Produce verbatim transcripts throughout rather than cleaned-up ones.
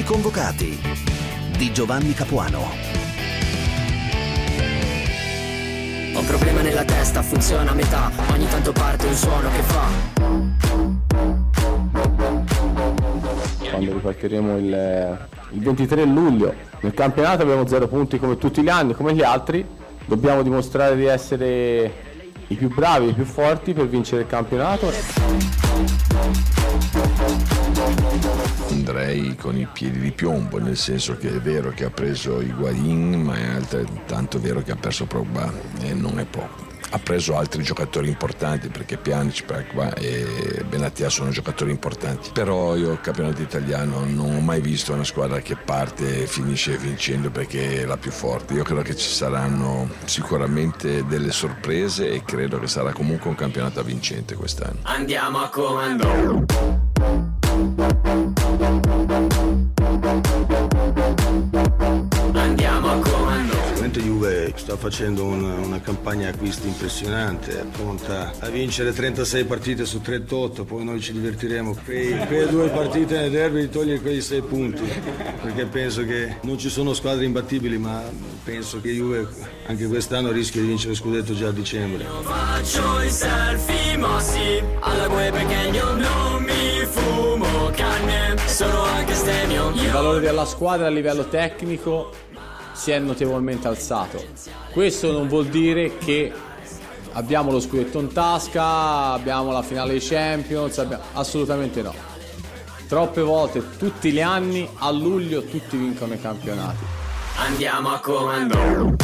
Tutti convocati di Giovanni Capuano. Ho un problema nella testa, funziona a metà, ogni tanto parte un suono che fa. Quando ripartiremo il, il ventitré luglio, nel campionato abbiamo zero punti come tutti gli anni, come gli altri. Dobbiamo dimostrare di essere i più bravi, i più forti per vincere il campionato. Andrei con i piedi di piombo, nel senso che è vero che ha preso Higuaín, ma è altrettanto vero che ha perso Pogba e non è poco. Ha preso altri giocatori importanti, perché Pjanic, Pogba e Benatia sono giocatori importanti, però io il campionato italiano non ho mai visto una squadra che parte e finisce vincendo perché è la più forte. Io credo che ci saranno sicuramente delle sorprese e credo che sarà comunque un campionato vincente quest'anno. Andiamo a comando. Andiamo a comando. Mentre Juve sta facendo una, una campagna acquisti impressionante, è pronta a vincere trentasei partite su trentotto, poi noi ci divertiremo per quelle due partite nel derby di togliere quei sei punti, perché penso che non ci sono squadre imbattibili, ma penso che Juve anche quest'anno rischia di vincere lo scudetto già a dicembre. Io faccio i selfie mossi alla gue pequeño, non mi fumo canne, sono anche stemio. Il valore della squadra a livello tecnico si è notevolmente alzato. Questo non vuol dire che abbiamo lo scudetto in tasca, abbiamo la finale di Champions, abbiamo... assolutamente no. Troppe volte, tutti gli anni, a luglio tutti vincono i campionati. Andiamo a comando.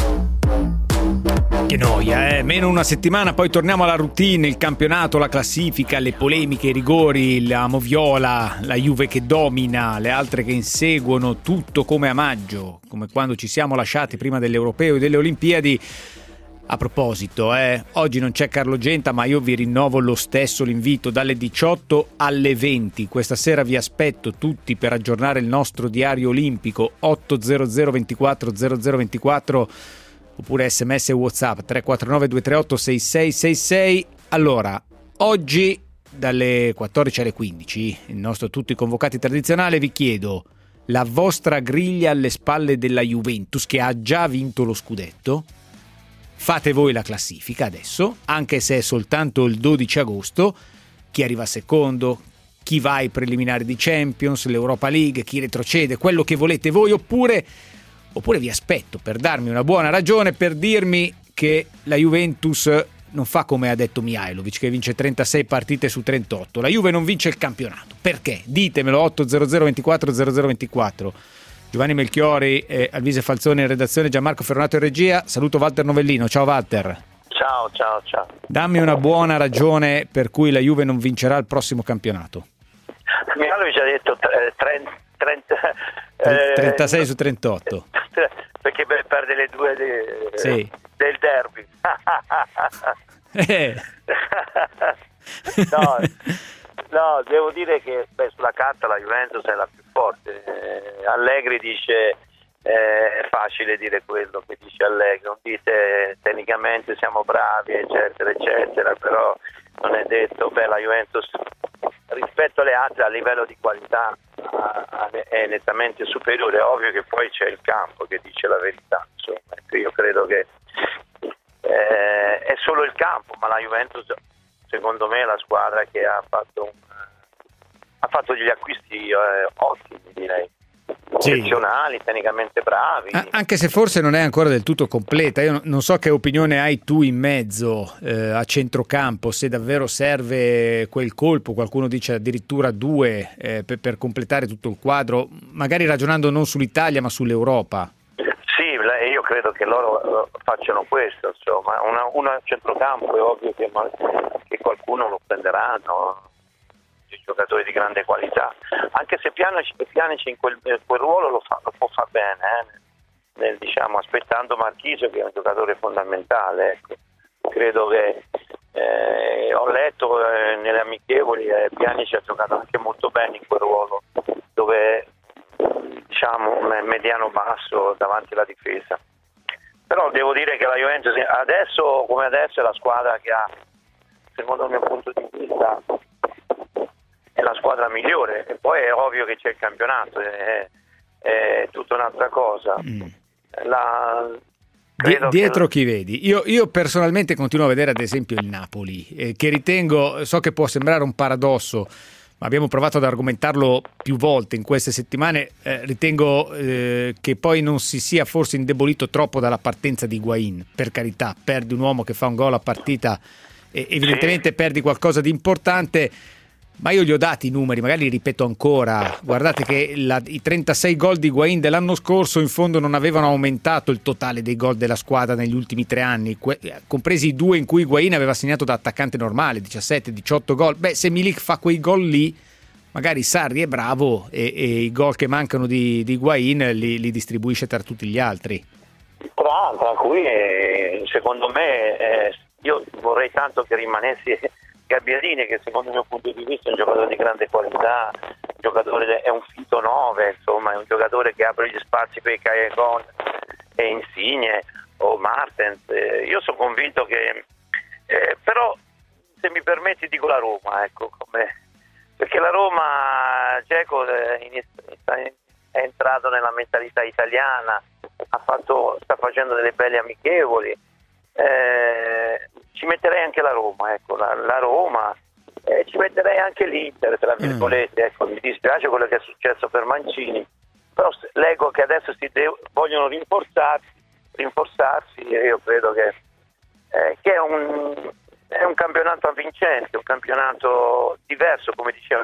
Che noia, eh? Meno una settimana, poi torniamo alla routine, il campionato, la classifica, le polemiche, i rigori, la moviola, la Juve che domina, le altre che inseguono, tutto come a maggio, come quando ci siamo lasciati prima dell'Europeo e delle Olimpiadi. A proposito, eh, oggi non c'è Carlo Genta, ma io vi rinnovo lo stesso l'invito dalle diciotto alle venti. Questa sera vi aspetto tutti per aggiornare il nostro diario olimpico otto zero zero ventiquattro zero zero ventiquattro oppure sms e WhatsApp tre quattro nove due tre otto sei sei sei sei. Allora, oggi dalle quattordici alle quindici, il nostro tutti convocati tradizionale, vi chiedo la vostra griglia alle spalle della Juventus che ha già vinto lo scudetto. Fate voi la classifica adesso, anche se è soltanto il dodici agosto, chi arriva secondo, chi va ai preliminari di Champions, l'Europa League, chi retrocede, quello che volete voi, oppure Oppure vi aspetto per darmi una buona ragione per dirmi che la Juventus non fa come ha detto Mihajlovic, che vince trentasei partite su trentotto. La Juve non vince il campionato. Perché? Ditemelo. Otto zero zero ventiquattro zero zero ventiquattro. Giovanni Melchiori, eh, Alvise Falzone in redazione, Gianmarco Ferronato in regia. Saluto Walter Novellino. Ciao Walter. Ciao, ciao, ciao. Dammi una buona ragione per cui la Juve non vincerà il prossimo campionato. Mihajlovic ha detto trenta, trenta, trentasei su trentotto. Perché perde le due de, sì. del derby. eh. no, no, devo dire che beh, sulla carta la Juventus è la più forte. Eh, Allegri dice eh, è facile dire quello che dice Allegri, non dite tecnicamente siamo bravi eccetera eccetera, però non è detto. Beh, la Juventus rispetto alle altre a livello di qualità è nettamente superiore. È ovvio che poi c'è il campo che dice la verità, insomma. Io credo che eh, è solo il campo, ma la Juventus secondo me è la squadra che ha fatto un, ha fatto degli acquisti eh, ottimi, direi. Sì. Eccezionali, tecnicamente bravi. Anche se forse non è ancora del tutto completa. Io non so che opinione hai tu in mezzo eh, a centrocampo, se davvero serve quel colpo, qualcuno dice addirittura due eh, per, per completare tutto il quadro, magari ragionando non sull'Italia ma sull'Europa. Sì, io credo che loro facciano questo, insomma, una, una centrocampo è ovvio che, che qualcuno lo prenderanno, giocatori di grande qualità, anche se Pjanic, Pjanic in quel, quel ruolo lo, fa, lo può far bene, eh, nel, diciamo, aspettando Marchisio che è un giocatore fondamentale, ecco. Credo che eh, ho letto eh, nelle amichevoli eh, Pjanic ha giocato anche molto bene in quel ruolo dove diciamo mediano basso davanti alla difesa, però devo dire che la Juventus adesso come adesso è la squadra che ha, secondo il mio punto di vista, è la squadra migliore. E poi è ovvio che c'è il campionato, è, è tutta un'altra cosa. Mm. La, Di- dietro che... chi vedi? Io, io personalmente continuo a vedere ad esempio il Napoli, eh, che ritengo, so che può sembrare un paradosso, ma abbiamo provato ad argomentarlo più volte in queste settimane, eh, ritengo eh, che poi non si sia forse indebolito troppo dalla partenza di Higuaín. Per carità, perdi un uomo che fa un gol a partita e evidentemente sì. perdi qualcosa di importante, ma io gli ho dati i numeri, magari li ripeto ancora. Guardate che la, i trentasei gol di Higuaín dell'anno scorso in fondo non avevano aumentato il totale dei gol della squadra negli ultimi tre anni, que- compresi i due in cui Higuaín aveva segnato da attaccante normale, diciassette diciotto gol. Beh, se Milik fa quei gol lì, magari Sarri è bravo e, e i gol che mancano di, di Higuaín li, li distribuisce tra tutti gli altri. Tra, tra cui eh, secondo me eh, io vorrei tanto che rimanessi Gabbiadini, che secondo il mio punto di vista è un giocatore di grande qualità, un giocatore, è un finto nove, insomma, è un giocatore che apre gli spazi per i Callejon e Insigne o Martens. Eh, io sono convinto che, eh, però se mi permetti dico la Roma, ecco, come, perché la Roma, Dzeko è entrato nella mentalità italiana, ha fatto, sta facendo delle belle amichevoli. Eh, ci metterei anche la Roma, ecco, la, la Roma, eh, ci metterei anche l'Inter, tra virgolette, ecco, mi dispiace quello che è successo per Mancini, però leggo che adesso si de- vogliono rinforzarsi, rinforzarsi e io credo che, eh, che è, un, è un campionato avvincente, un campionato diverso, come diceva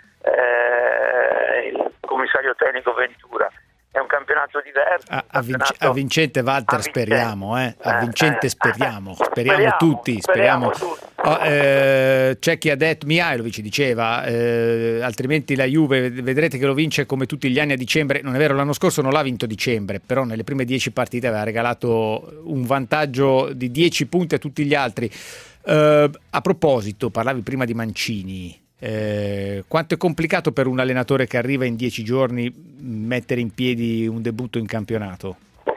eh, il commissario tecnico Ventura. È un campionato diverso. A, a, vinc- a vincente Walter a vincente. speriamo, eh? A vincente eh, speriamo, eh, speriamo, speriamo tutti. Speriamo. speriamo tutti. Oh, eh, c'è chi ha detto, Mihajlovic diceva, eh, altrimenti la Juve vedrete che lo vince come tutti gli anni a dicembre. Non è vero, l'anno scorso non l'ha vinto a dicembre, però nelle prime dieci partite aveva regalato un vantaggio di dieci punti a tutti gli altri. Eh, a proposito, parlavi prima di Mancini. Eh, quanto è complicato per un allenatore che arriva in dieci giorni mettere in piedi un debutto in campionato?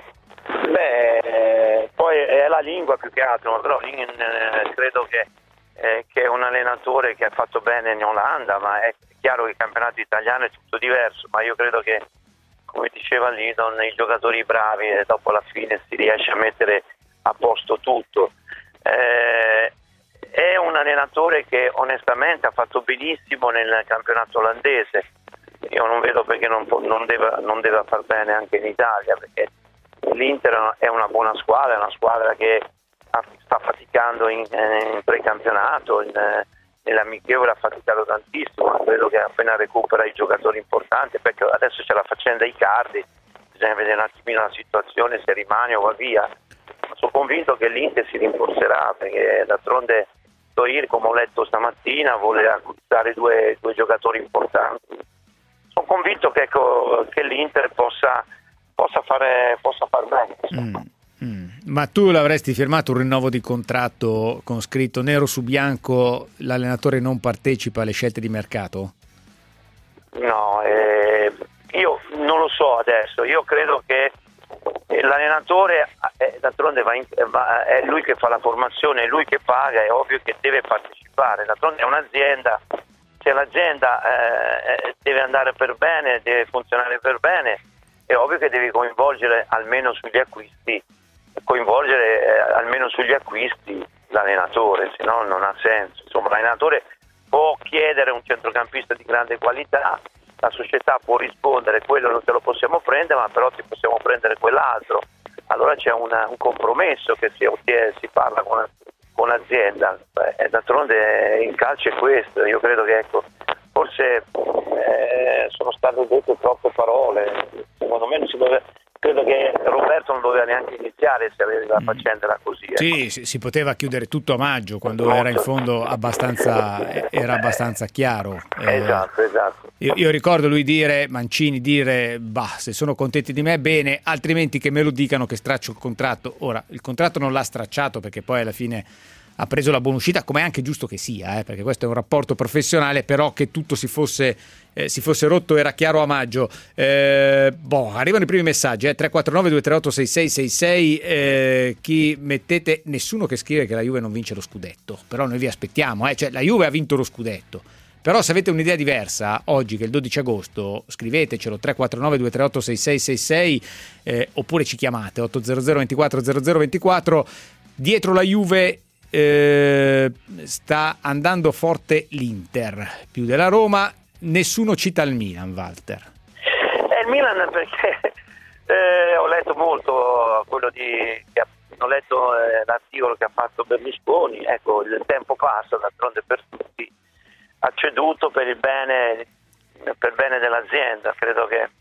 Beh, poi è la lingua più che altro, però eh, credo che, eh, che è un allenatore che ha fatto bene in Olanda, ma è chiaro che il campionato italiano è tutto diverso, ma io credo che, come diceva Lidon, i giocatori bravi e dopo la fine si riesce a mettere a posto tutto. Eh, È un allenatore che onestamente ha fatto benissimo nel campionato olandese. Io non vedo perché non, non, deve, non deve far bene anche in Italia, perché l'Inter è una buona squadra, è una squadra che ha, sta faticando in, in precampionato, in, nell'amichevole ha faticato tantissimo. Credo che appena recupera i giocatori importanti, perché adesso c'è la faccenda Icardi, bisogna vedere un attimino la situazione, se rimane o va via. Sono convinto che l'Inter si rinforzerà, perché d'altronde Toir, come ho letto stamattina, vuole acquistare due, due giocatori importanti. Sono convinto che, ecco, che l'Inter possa, possa fare possa far bene. Mm, mm. Ma tu l'avresti firmato un rinnovo di contratto con scritto nero su bianco l'allenatore non partecipa alle scelte di mercato? No, eh, io non lo so adesso, io credo che l'allenatore è, d'altronde va in, va, è lui che fa la formazione, è lui che paga, è ovvio che deve partecipare, d'altronde è un'azienda, se l'azienda eh, deve andare per bene, deve funzionare per bene, è ovvio che devi coinvolgere almeno sugli acquisti, coinvolgere eh, almeno sugli acquisti l'allenatore, se no non ha senso. Insomma, l'allenatore può chiedere un centrocampista di grande qualità, la società può rispondere quello non te lo possiamo prendere, ma però ti possiamo prendere quell'altro. Allora c'è una, un compromesso che si, si parla con, con l'azienda. Beh, d'altronde in calcio è questo. Io credo che ecco, forse eh, sono state dette troppe parole. Secondo me non si deve, credo che Roberto non doveva neanche iniziare se aveva la faccenda era così. Ecco. Sì, si, si poteva chiudere tutto a maggio, quando Molto. era in fondo abbastanza era abbastanza chiaro. Esatto, eh, esatto. Io, io ricordo lui dire, Mancini dire, bah, se sono contenti di me bene, altrimenti che me lo dicano che straccio il contratto. Ora, il contratto non l'ha stracciato perché poi alla fine ha preso la buonuscita, come è anche giusto che sia, eh, perché questo è un rapporto professionale, però che tutto si fosse, eh, si fosse rotto era chiaro a maggio. Eh, boh, arrivano i primi messaggi, eh, tre quattro nove due tre otto sei sei sei sei, eh, chi mettete, nessuno che scrive che la Juve non vince lo scudetto, però noi vi aspettiamo, eh, cioè la Juve ha vinto lo scudetto, Però se avete un'idea diversa, oggi che è il dodici agosto, scrivetecelo tre quattro nove due tre otto sei sei sei sei eh, oppure ci chiamate otto zero zero ventiquattro zero zero ventiquattro. Dietro la Juve eh, sta andando forte l'Inter, più della Roma, nessuno cita il Milan, Walter. È il Milan perché eh, ho letto molto quello di... Che ho letto eh, l'articolo che ha fatto Berlusconi, ecco, il tempo passa, d'altronde per tutti, ha ceduto per il bene, per il bene dell'azienda, credo che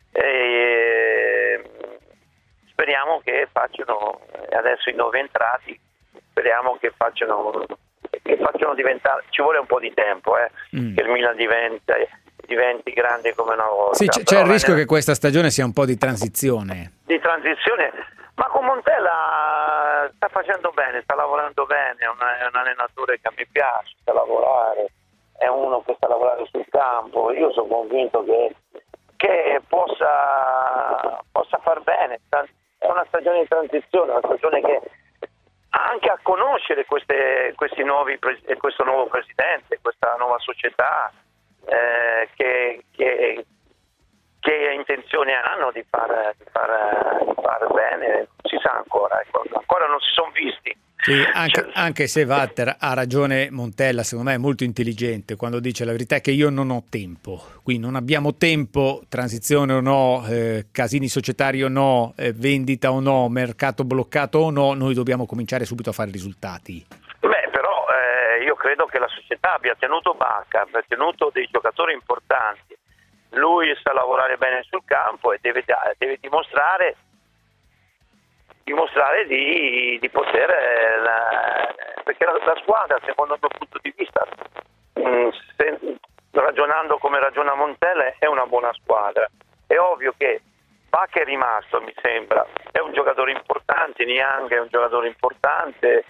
eh, speriamo che facciano, adesso i nuovi entrati, speriamo che facciano, che facciano diventare, ci vuole un po' di tempo, eh, mm. che il Milan diventa, diventi grande come una volta. Sì, c'è, c'è il rischio che questa stagione sia un po' di transizione. Di transizione. Ma con Montella sta facendo bene, sta lavorando bene, è un, è un allenatore che a me piace, sta lavorare, è uno che sta lavorando sul campo. Io sono convinto che, che possa, possa far bene. È una stagione di transizione, una stagione che anche a conoscere queste, questi nuovi, questo nuovo presidente, questa nuova società eh, che, che che intenzione hanno di far, di far, di far bene, non si sa ancora, ecco. Ancora non si sono visti. Sì, anche, anche se Walter ha ragione, Montella secondo me è molto intelligente quando dice la verità è che io non ho tempo, qui non abbiamo tempo, transizione o no, eh, casini societari o no, eh, vendita o no, mercato bloccato o no, noi dobbiamo cominciare subito a fare risultati. Beh, però eh, io credo che la società abbia tenuto Bacca, abbia tenuto dei giocatori importanti. Lui sa lavorare bene sul campo e deve, deve dimostrare dimostrare di, di poter la, perché la, la squadra, secondo il mio punto di vista, mh, se, ragionando come ragiona Montella, è una buona squadra. È ovvio che Bacca è rimasto, mi sembra, è un giocatore importante, Niang è un giocatore importante,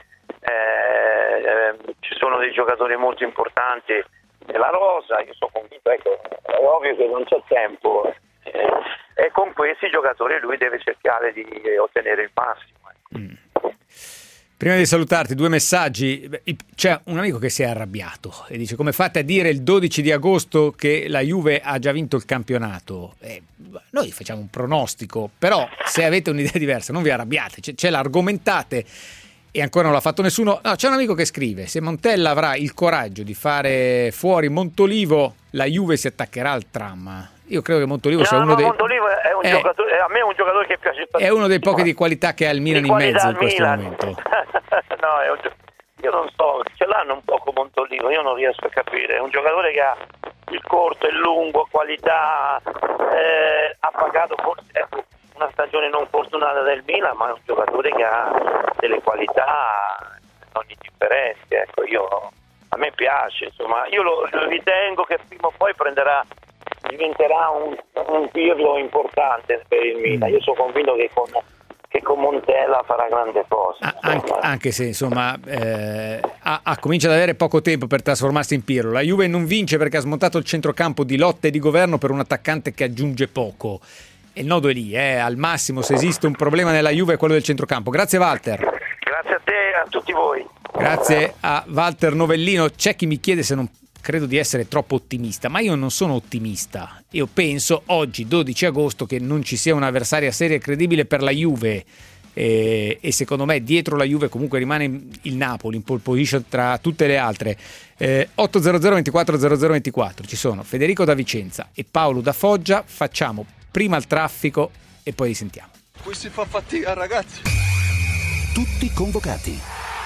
eh, eh, ci sono dei giocatori molto importanti nella rosa, io sono convinto, ecco, è ovvio che non c'è tempo eh, e con questi giocatori lui deve cercare di ottenere il massimo. Ecco. Mm. Prima di salutarti, due messaggi. C'è un amico che si è arrabbiato e dice: come fate a dire il dodici di agosto che la Juve ha già vinto il campionato? Eh, noi facciamo un pronostico, però se avete un'idea diversa non vi arrabbiate, ce, ce l'argomentate. E ancora non l'ha fatto nessuno. No, c'è un amico che scrive: se Montella avrà il coraggio di fare fuori Montolivo, la Juve si attaccherà al tram. Io credo che Montolivo no, sia uno no, dei Montolivo è un è, giocatore, a me è un giocatore che piace tantissimo. È uno dei pochi di qualità che ha il Milan in mezzo in questo Milan. momento. No, è un, io non so, ce l'hanno un po' con Montolivo, io non riesco a capire. È un giocatore che ha il corto, il lungo, qualità, eh, ha pagato forse, ecco, una stagione non fortunata del Milan, ma è un giocatore che ha delle qualità non indifferenti. Ecco, io, a me piace, insomma, io lo, lo ritengo che prima o poi prenderà, diventerà un, un pirlo importante per il Milan. Io sono convinto che con, che con Montella farà grande cosa. Ah, anche, anche se insomma eh, ha, ha comincia ad avere poco tempo per trasformarsi in Pirlo. La Juve non vince perché ha smontato il centrocampo di lotta e di governo per un attaccante che aggiunge poco. E il nodo è lì, eh. Al massimo, se esiste un problema nella Juve è quello del centrocampo. Grazie Walter. Grazie a te e a tutti voi. Grazie a Walter Novellino. C'è chi mi chiede se non credo di essere troppo ottimista, ma io non sono ottimista. Io penso oggi, dodici agosto, che non ci sia un'avversaria seria e credibile per la Juve. E, e secondo me dietro la Juve comunque rimane il Napoli in pole position tra tutte le altre. eh, otto zero zero ventiquattro zero zero ventiquattro ci sono Federico da Vicenza e Paolo da Foggia. Facciamo prima il traffico e poi risentiamo. Qui si fa fatica, ragazzi. Tutti convocati.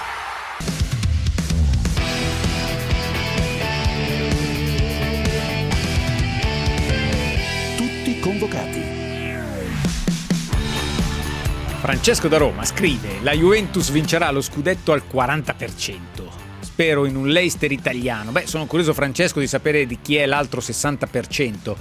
Tutti convocati. Francesco da Roma scrive: la Juventus vincerà lo scudetto al quaranta per cento. Spero in un Leicester italiano. Beh, sono curioso, Francesco, di sapere di chi è l'altro sessanta per cento.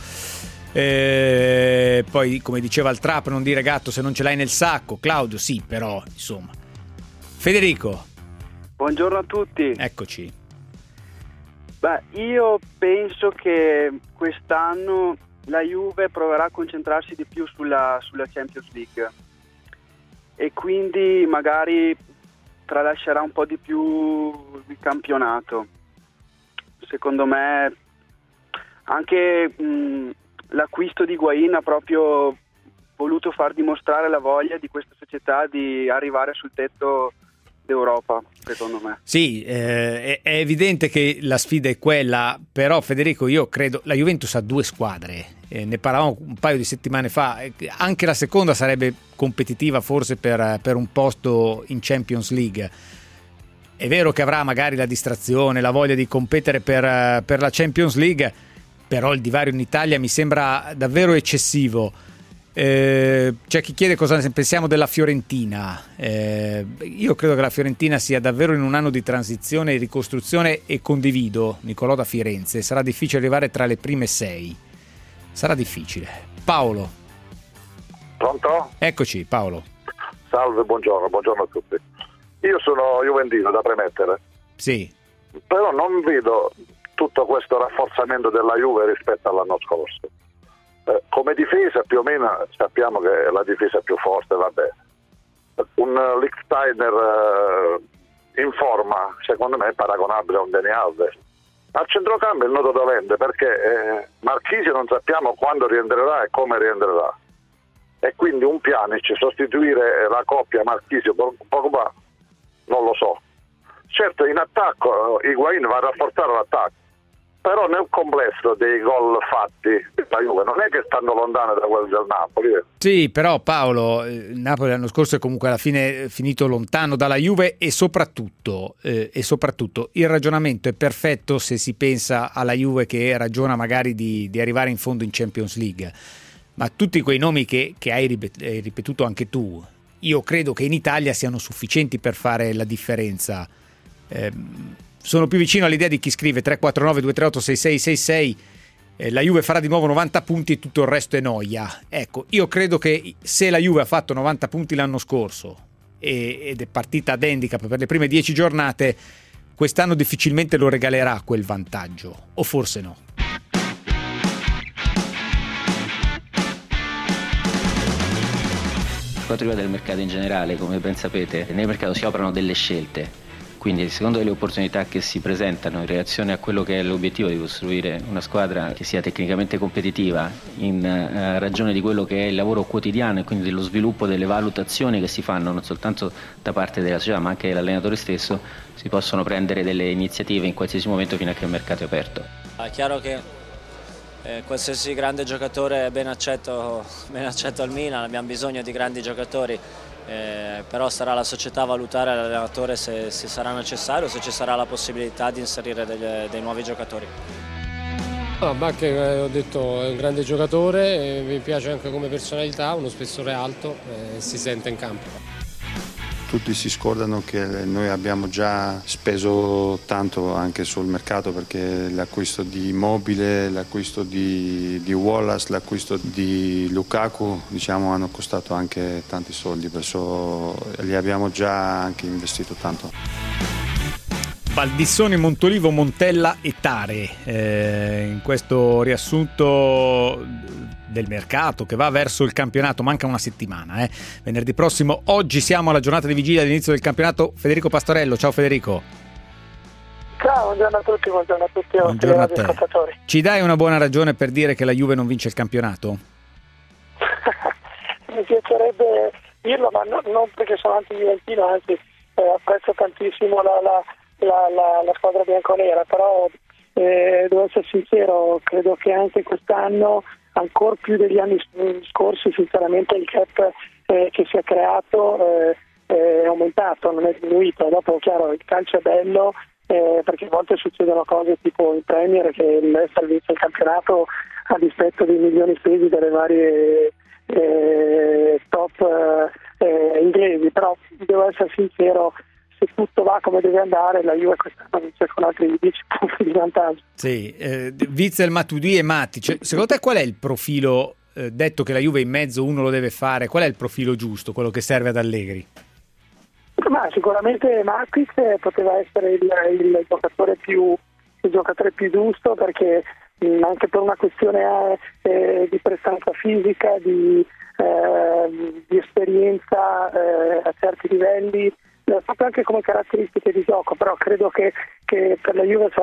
Eh, poi, come diceva il trap, non dire gatto se non ce l'hai nel sacco. Claudio, sì, però insomma. Federico, buongiorno a tutti. Eccoci. Beh, io penso che quest'anno la Juve proverà a concentrarsi di più sulla, sulla Champions League e quindi magari tralascerà un po' di più il campionato. secondo me anche mh, l'acquisto di Higuaín ha proprio voluto far dimostrare la voglia di questa società di arrivare sul tetto d'Europa, secondo me. Sì, eh, è, è evidente che la sfida è quella, però Federico, io credo la Juventus ha due squadre, eh, ne parlavamo un paio di settimane fa, anche la seconda sarebbe competitiva forse per, per un posto in Champions League. È vero che avrà magari la distrazione, la voglia di competere per, per la Champions League, però il divario in Italia mi sembra davvero eccessivo. Eh, c'è chi chiede cosa ne pensiamo della Fiorentina. Eh, io credo che la Fiorentina sia davvero in un anno di transizione e ricostruzione, e condivido Nicolò da Firenze. Sarà difficile arrivare tra le prime sei. Sarà difficile. Paolo. Pronto? Eccoci, Paolo. Salve, buongiorno, buongiorno a tutti. Io sono juventino, da premettere. Sì. Però non vedo tutto questo rafforzamento della Juve rispetto all'anno scorso. Eh, come difesa più o meno sappiamo che è la difesa più forte, vabbè. Un uh, Lichtsteiner uh, in forma, secondo me è paragonabile a un Dani Alves. Al centrocampo il nodo dolente, perché eh, Marchisio non sappiamo quando rientrerà e come rientrerà. E quindi un Pjanic, sostituire la coppia Marchisio-Pogba, non lo so. Certo, in attacco Higuaín va a rafforzare l'attacco, però nel complesso dei gol fatti la Juve non è che stanno lontane da quelli del Napoli. Eh. Sì, però Paolo, il Napoli l'anno scorso è comunque alla fine finito lontano dalla Juve, e soprattutto, eh, e soprattutto il ragionamento è perfetto se si pensa alla Juve che ragiona magari di, di arrivare in fondo in Champions League. Ma tutti quei nomi che, che hai ripetuto anche tu, io credo che in Italia siano sufficienti per fare la differenza. Eh, sono più vicino all'idea di chi scrive tre quattro nove due tre otto sei sei sei sei, eh, la Juve farà di nuovo novanta punti e tutto il resto è noia. Ecco, io credo che se la Juve ha fatto novanta punti l'anno scorso e, ed è partita ad handicap per le prime dieci giornate, quest'anno difficilmente lo regalerà quel vantaggio, o forse no. Per quanto riguarda il mercato in generale, come ben sapete, nel mercato si operano delle scelte. Quindi, secondo le opportunità che si presentano in reazione a quello che è l'obiettivo di costruire una squadra che sia tecnicamente competitiva, in uh, ragione di quello che è il lavoro quotidiano e quindi dello sviluppo delle valutazioni che si fanno non soltanto da parte della società ma anche dell'allenatore stesso, si possono prendere delle iniziative in qualsiasi momento fino a che il mercato è aperto. È chiaro che eh, qualsiasi grande giocatore è ben accetto, ben accetto al Milan, abbiamo bisogno di grandi giocatori. Eh, però sarà la società a valutare l'allenatore se, se sarà necessario, se ci sarà la possibilità di inserire degli, dei nuovi giocatori. No, Bacche, eh, ho detto, è un grande giocatore, eh, mi piace anche come personalità, uno spessore alto, eh, si sente in campo. Tutti si scordano che noi abbiamo già speso tanto anche sul mercato, perché l'acquisto di Immobile, l'acquisto di, di Wallace, l'acquisto di Lukaku, diciamo, hanno costato anche tanti soldi, perciò li abbiamo già anche investito tanto. Baldissoni, Montolivo, Montella e Tare, eh, in questo riassunto del mercato che va verso il campionato. Manca una settimana, eh. Venerdì prossimo. Oggi siamo alla giornata di vigilia all'inizio del campionato. Federico Pastorello, ciao Federico. Ciao, buongiorno a tutti, buongiorno a tutti. Buongiorno a te. Ascoltatori. Ci dai una buona ragione per dire che la Juve non vince il campionato? Mi piacerebbe dirlo, ma no, non perché sono anti-juventino, anzi eh, apprezzo tantissimo la, la, la, la, la squadra bianconera, però eh, devo essere sincero, credo che anche quest'anno, ancora più degli anni scorsi, sinceramente il gap eh, che si è creato eh, è aumentato, non è diminuito. Dopo, chiaro, il calcio è bello, eh, perché a volte succedono cose tipo in Premier che il Leicester vince il campionato a dispetto dei milioni spesi dalle varie eh, top eh, inglesi, però devo essere sincero, se tutto va come deve andare, la Juve quest'anno vince con altri dieci punti di vantaggio. Sì, eh, Witsel, Matuidi e Matic. Secondo te qual è il profilo, eh, detto che la Juve in mezzo uno lo deve fare, qual è il profilo giusto, quello che serve ad Allegri? Ma sicuramente Matic poteva essere il, il giocatore più il giocatore più giusto, perché mh, anche per una questione eh, di prestanza fisica, di, eh, di esperienza eh, a certi livelli, proprio anche come caratteristiche di gioco, però credo che, che per la Juve sarà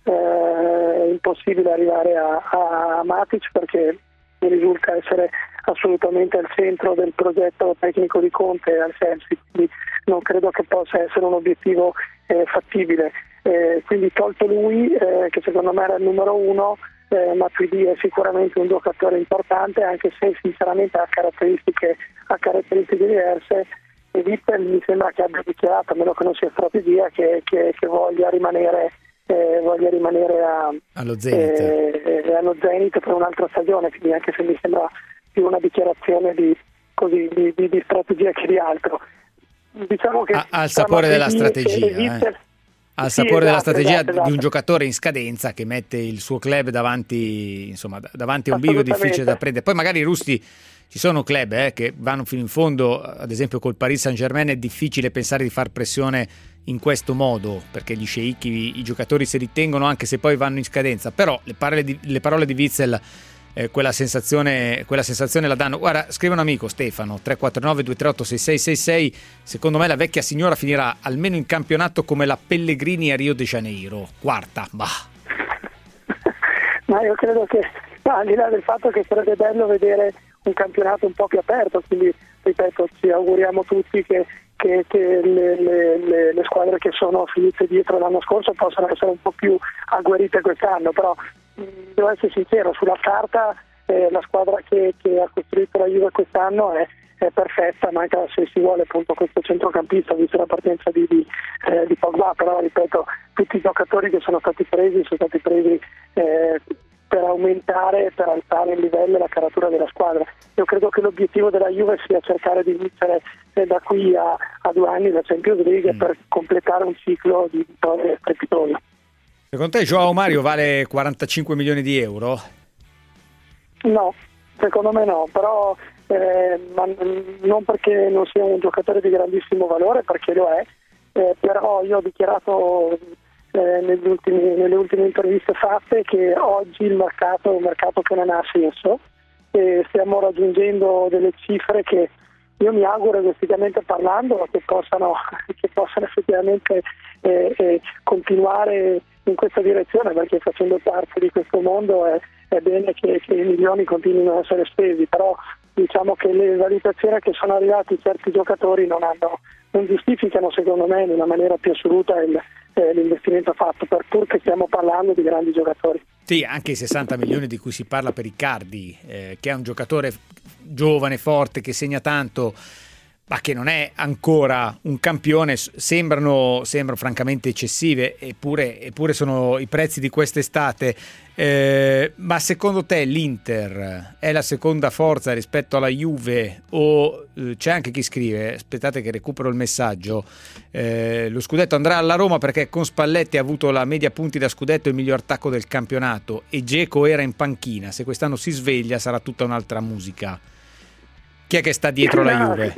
eh, impossibile arrivare a, a Matic, perché mi risulta essere assolutamente al centro del progetto tecnico di Conte al Chelsea, quindi non credo che possa essere un obiettivo eh, fattibile. Eh, quindi tolto lui, eh, che secondo me era il numero uno, eh, Matuidi è sicuramente un giocatore importante, anche se sinceramente ha caratteristiche, ha caratteristiche diverse, e Witzel mi sembra che abbia dichiarato, a meno che non sia strategia, che, che, che voglia rimanere Eh, voglia rimanere a, allo Zenit. Eh, allo Zenit per un'altra stagione, quindi anche se mi sembra più una dichiarazione di, così, di, di, di strategia che di altro. Diciamo che ha, ha il sapore della strategia, eh. ha il sì, sapore esatto, della strategia esatto, esatto. di un giocatore in scadenza che mette il suo club davanti, insomma, davanti a un bivio difficile da prendere. Poi magari Rusti, ci sono club eh, che vanno fino in fondo, ad esempio col Paris Saint-Germain è difficile pensare di far pressione in questo modo, perché gli sceicchi, i giocatori si ritengono anche se poi vanno in scadenza, però le parole di, le parole di Witzel eh, quella sensazione quella sensazione la danno. Guarda, scrive un amico, Stefano, tre quattro nove due tre otto sei sei sei sei, secondo me la vecchia signora finirà almeno in campionato come la Pellegrini a Rio de Janeiro, quarta, bah. Ma io credo che, no, al di là del fatto che sarebbe bello vedere un campionato un po' più aperto, quindi ripeto, ci auguriamo tutti che che, che le, le, le, le squadre che sono finite dietro l'anno scorso possano essere un po' più agguerrite quest'anno, però mh, devo essere sincero, sulla carta eh, la squadra che, che ha costruito la Juve quest'anno è, è perfetta, manca se si vuole appunto questo centrocampista, visto la partenza di, di, eh, di Pogba, però ripeto, tutti i giocatori che sono stati presi sono stati presi eh, per aumentare, per alzare il livello e la caratura della squadra. Io credo che l'obiettivo della Juve sia cercare di vincere eh, da qui a, a due anni la Champions League mm. per completare un ciclo di vittorie strepitose. Secondo te Joao Mario vale quarantacinque milioni di euro? No, secondo me no, però eh, ma non perché non sia un giocatore di grandissimo valore, perché lo è, eh, però io ho dichiarato Eh, negli ultimi, nelle ultime interviste fatte che oggi il mercato è un mercato che non ha senso e stiamo raggiungendo delle cifre che io mi auguro, egoisticamente parlando, che possano, che possano effettivamente eh, eh, continuare in questa direzione, perché facendo parte di questo mondo è, è bene che, che i milioni continuino a essere spesi, però diciamo che le valutazioni che sono arrivati certi giocatori non hanno non giustificano secondo me in una maniera più assoluta il, eh, l'investimento fatto, per pur che stiamo parlando di grandi giocatori. Sì, anche i sessanta milioni di cui si parla per Icardi, eh, che è un giocatore giovane, forte, che segna tanto, ma che non è ancora un campione, sembrano, sembrano francamente eccessive, eppure, eppure sono i prezzi di quest'estate. Eh, ma secondo te l'Inter è la seconda forza rispetto alla Juve o eh, c'è anche chi scrive, aspettate che recupero il messaggio, eh, lo scudetto andrà alla Roma perché con Spalletti ha avuto la media punti da scudetto e il miglior attacco del campionato e Dzeko era in panchina, se quest'anno si sveglia sarà tutta un'altra musica. Chi è che sta dietro la Juve?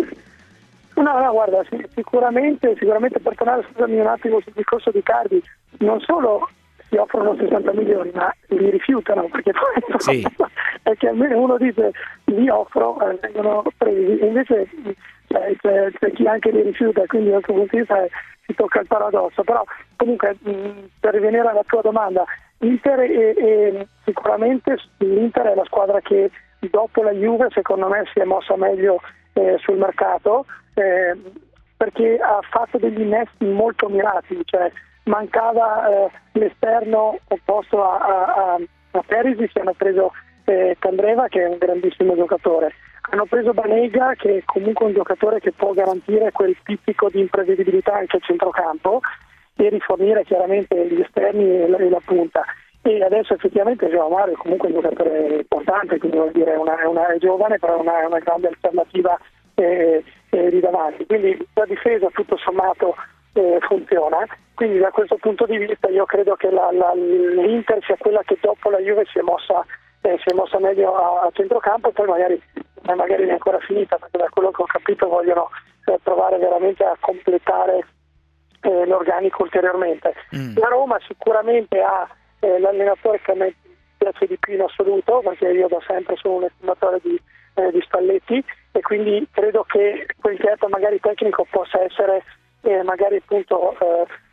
No, no, guarda, sicuramente, sicuramente per tornare, scusami un attimo sul discorso di Icardi, non solo si offrono sessanta milioni, ma li rifiutano, perché poi sì. È che almeno uno dice li offro, eh, vengono presi, e invece cioè, c'è, c'è chi anche li rifiuta, quindi dal suo punto di vista si tocca il paradosso. Però comunque mh, per rivenire alla tua domanda, Inter e, e sicuramente l'Inter è la squadra che dopo la Juve secondo me si è mossa meglio eh, sul mercato, eh, perché ha fatto degli innesti molto mirati, cioè mancava eh, l'esterno opposto a, a, a Perisic, hanno preso eh, Candreva che è un grandissimo giocatore, hanno preso Banega che è comunque un giocatore che può garantire quel pizzico di imprevedibilità anche al centrocampo e rifornire chiaramente gli esterni e la, e la punta, e adesso effettivamente Joao Mario è comunque un giocatore importante, quindi vuol dire una, una, è giovane però è una, una grande alternativa eh, eh, di davanti, quindi la difesa tutto sommato eh, funziona, quindi da questo punto di vista io credo che la, la, l'Inter sia quella che dopo la Juve si è mossa, eh, si è mossa meglio a, a centrocampo, poi magari, eh, magari non è ancora finita, perché da quello che ho capito vogliono eh, provare veramente a completare eh, l'organico ulteriormente. Mm. La Roma sicuramente ha eh, l'allenatore che a me piace di più in assoluto, perché io da sempre sono un estimatore di, eh, di Spalletti, e quindi credo che quel gap magari tecnico possa essere eh, magari appunto eh,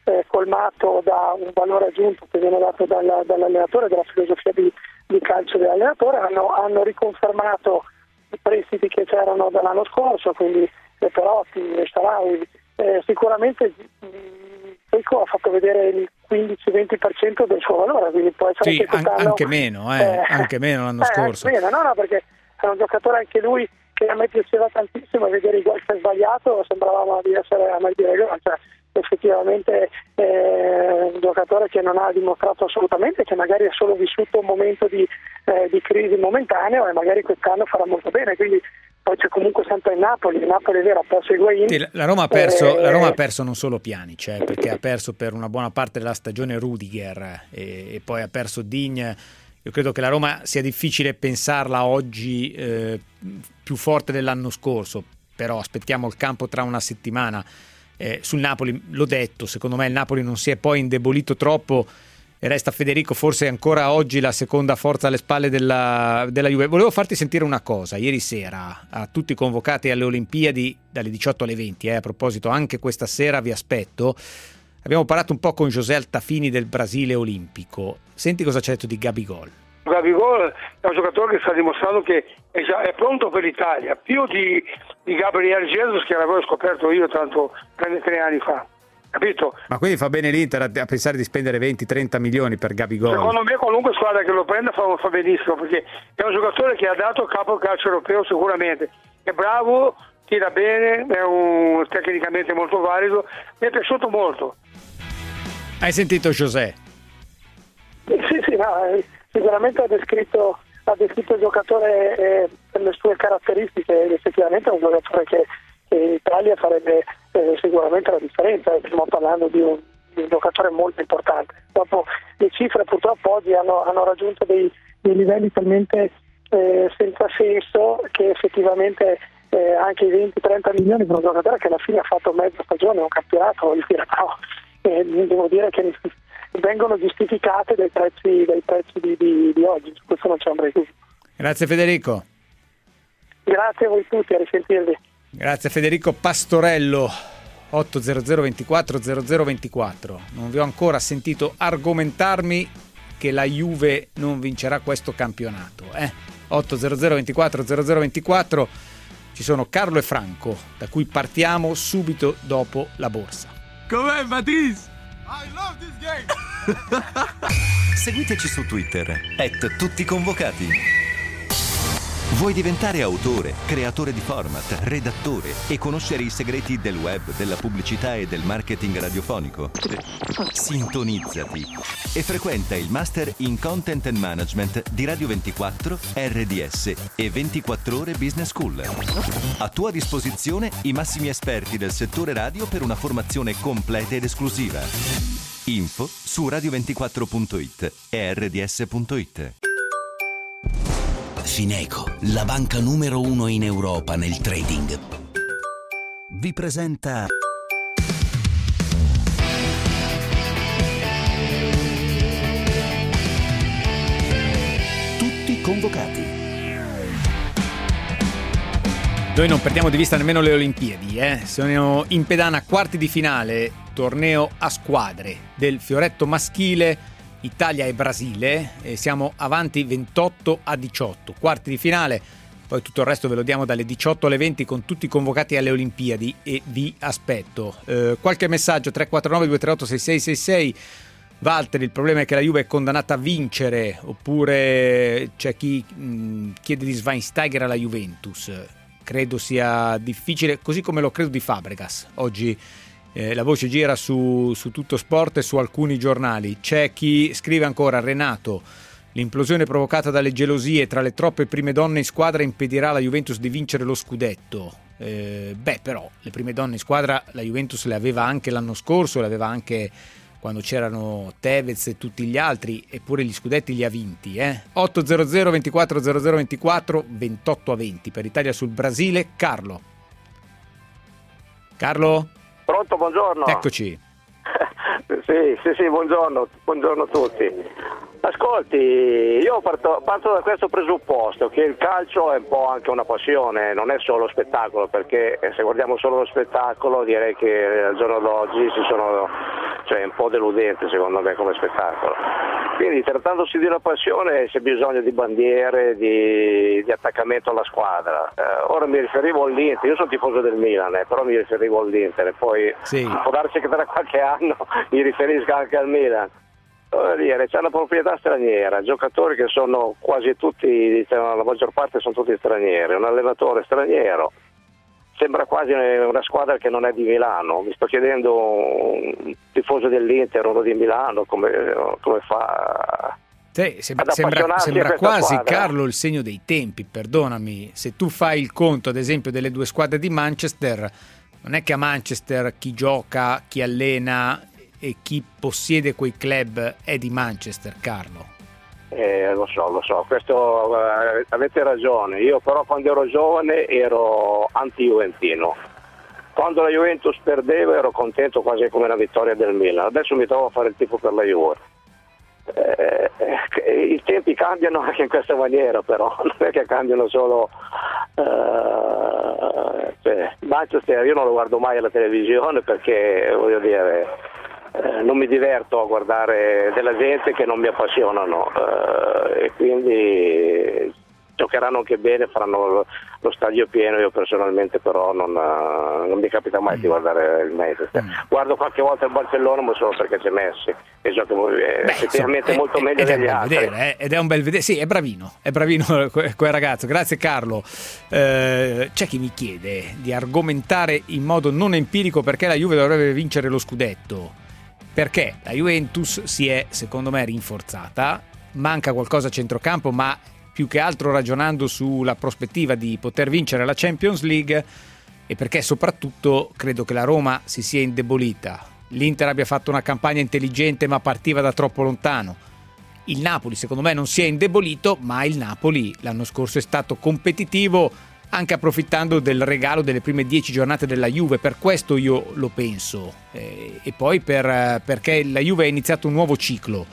eh, colmato da un valore aggiunto che viene dato dalla, dall'allenatore, dalla filosofia di, di calcio dell'allenatore. Hanno, hanno riconfermato i prestiti che c'erano dall'anno scorso, quindi le Perotti, le Sharawi. Eh, sicuramente Seco ha fatto vedere il quindici venti per cento del suo valore, quindi può essere sì, che quest'anno, an- anche meno, eh, eh, anche meno l'anno eh, scorso. Meno, no, no, perché è un giocatore anche lui che a me piaceva tantissimo, e vedere i gol che ha sbagliato sembravamo di essere a mai dire gol, cioè effettivamente è un giocatore che non ha dimostrato assolutamente, che magari ha solo vissuto un momento di, eh, di crisi momentaneo, e magari quest'anno farà molto bene, quindi poi c'è comunque sempre il Napoli, il Napoli è vero, ha perso Higuaín. Sì, la, Roma ha perso, eh, la Roma ha perso non solo Pjanic, eh, perché ha perso per una buona parte della stagione Rudiger e, e poi ha perso Digne. Io credo che la Roma sia difficile pensarla oggi eh, più forte dell'anno scorso, però aspettiamo il campo tra una settimana. Eh, sul Napoli, l'ho detto, secondo me il Napoli non si è poi indebolito troppo e resta Federico forse ancora oggi la seconda forza alle spalle della, della Juve. Volevo farti sentire una cosa. Ieri sera a tutti convocati alle Olimpiadi dalle diciotto alle venti, eh, a proposito anche questa sera vi aspetto, abbiamo parlato un po' con José Altafini del Brasile olimpico. Senti cosa ci ha detto di Gabigol. Gabigol è un giocatore che sta dimostrando che è, già, è pronto per l'Italia, più di, di Gabriel Jesus, che l'avevo scoperto io tanto tre anni fa, capito? Ma quindi fa bene l'Inter a, a pensare di spendere venti trenta milioni per Gabigol? Secondo me qualunque squadra che lo prenda fa, fa benissimo, perché è un giocatore che ha dato capo al calcio europeo sicuramente, è bravo, tira bene, è un, tecnicamente molto valido, mi è piaciuto molto. Hai sentito José? Sì, sì, no, eh, sicuramente ha descritto, ha descritto il giocatore eh, per le sue caratteristiche, ed effettivamente è un giocatore che, che in Italia farebbe eh, sicuramente la differenza. Stiamo parlando di un, di un giocatore molto importante. Dopo le cifre purtroppo oggi hanno, hanno raggiunto dei, dei livelli talmente eh, senza senso che effettivamente eh, anche i venti trenta milioni per un giocatore che alla fine ha fatto mezza stagione, un campionato, voglio dire, no, eh, devo dire che vengono giustificate dai prezzi, dai prezzi di, di, di oggi, su questo non c'è ombra di dubbio. Grazie Federico. Grazie a voi tutti, a risentirvi. Grazie Federico Pastorello. otto zero zero ventiquattro zero zero ventiquattro. Non vi ho ancora sentito argomentarmi che la Juve non vincerà questo campionato, eh? otto zero zero ventiquattro zero zero ventiquattro. Ci sono Carlo e Franco, da cui partiamo subito dopo la borsa. Com'è Matisse? I love this game. Seguiteci su Twitter at tutti convocati. Vuoi diventare autore, creatore di format, redattore e conoscere i segreti del web, della pubblicità e del marketing radiofonico? Sintonizzati e frequenta il Master in Content and Management di Radio ventiquattro, R D S e ventiquattro Ore Business School. A tua disposizione i massimi esperti del settore radio per una formazione completa ed esclusiva. Info su radio ventiquattro punto it e R D S punto it. Fineco, la banca numero uno in Europa nel trading, vi presenta Tutti convocati. Noi non perdiamo di vista nemmeno le Olimpiadi, eh? Sono in pedana quarti di finale, torneo a squadre del fioretto maschile, Italia e Brasile, e siamo avanti ventotto a diciotto, quarti di finale, poi tutto il resto ve lo diamo dalle diciotto alle venti con tutti convocati alle Olimpiadi e vi aspetto. Eh, qualche messaggio tre quattro nove due tre otto sei sei sei sei. Walter, il problema è che la Juve è condannata a vincere, oppure c'è chi mh, chiede di Schweinsteiger alla Juventus. Credo sia difficile, così come lo credo di Fabregas. Oggi Eh, la voce gira su, su Tutto Sport e su alcuni giornali. C'è chi scrive ancora: Renato, l'implosione provocata dalle gelosie tra le troppe prime donne in squadra impedirà alla Juventus di vincere lo scudetto. Eh, beh, però le prime donne in squadra la Juventus le aveva anche l'anno scorso, le aveva anche quando c'erano Tevez e tutti gli altri, eppure gli scudetti li ha vinti, eh? otto zero zero ventiquattro zero zero ventiquattro, ventotto a venti per Italia sul Brasile. Carlo Carlo? Pronto, buongiorno. Eccoci. sì, sì, sì, buongiorno, buongiorno a tutti. Ascolti, io parto, parto da questo presupposto, che il calcio è un po' anche una passione, non è solo spettacolo, perché se guardiamo solo lo spettacolo direi che al giorno d'oggi ci sono, cioè è un po' deludente secondo me come spettacolo. Quindi trattandosi di una passione c'è bisogno di bandiere, di, di attaccamento alla squadra. Eh, ora mi riferivo all'Inter, io sono tifoso del Milan, eh, però mi riferivo all'Inter, poi sì. Può darsi che tra qualche anno mi riferisca anche al Milan. Voglio dire, c'è una proprietà straniera, giocatori che sono quasi tutti, la maggior parte sono tutti stranieri, un allenatore straniero. Sembra quasi una squadra che non è di Milano. Mi sto chiedendo un tifoso dell'Inter, uno di Milano, come, come fa sì, sembra, sembra, sembra quasi, squadra. Carlo, il segno dei tempi, perdonami. Se tu fai il conto, ad esempio, delle due squadre di Manchester, non è che a Manchester chi gioca, chi allena e chi possiede quei club è di Manchester, Carlo. Eh, lo so, lo so, questo eh, avete ragione. Io però quando ero giovane ero anti-juventino. Quando la Juventus perdeva ero contento quasi come una vittoria del Milan. Adesso mi trovo a fare il tifo per la Juve. Eh, eh, I tempi cambiano anche in questa maniera, però non è che cambiano solo. Eh, cioè, Manchester io non lo guardo mai alla televisione perché voglio dire. Eh, non mi diverto a guardare della gente che non mi appassionano eh, e quindi giocheranno anche bene, faranno lo, lo stadio pieno. Io personalmente però non, non mi capita mai di guardare il Manchester. Guardo qualche volta il Barcellona ma solo perché c'è Messi e gioca eh, effettivamente molto è, meglio degli altri vedere, eh, ed è un bel vedere, sì, è bravino è bravino quel ragazzo. Grazie Carlo. Eh, c'è chi mi chiede di argomentare in modo non empirico perché la Juve dovrebbe vincere lo scudetto. Perché la Juventus si è, secondo me, rinforzata, manca qualcosa a centrocampo, ma più che altro ragionando sulla prospettiva di poter vincere la Champions League, e perché soprattutto credo che la Roma si sia indebolita. L'Inter abbia fatto una campagna intelligente ma partiva da troppo lontano. Il Napoli, secondo me, non si è indebolito, ma il Napoli l'anno scorso è stato competitivo, anche approfittando del regalo delle prime dieci giornate della Juve. Per questo io lo penso, eh, e poi per, perché la Juve ha iniziato un nuovo ciclo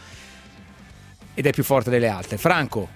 ed è più forte delle altre. Franco.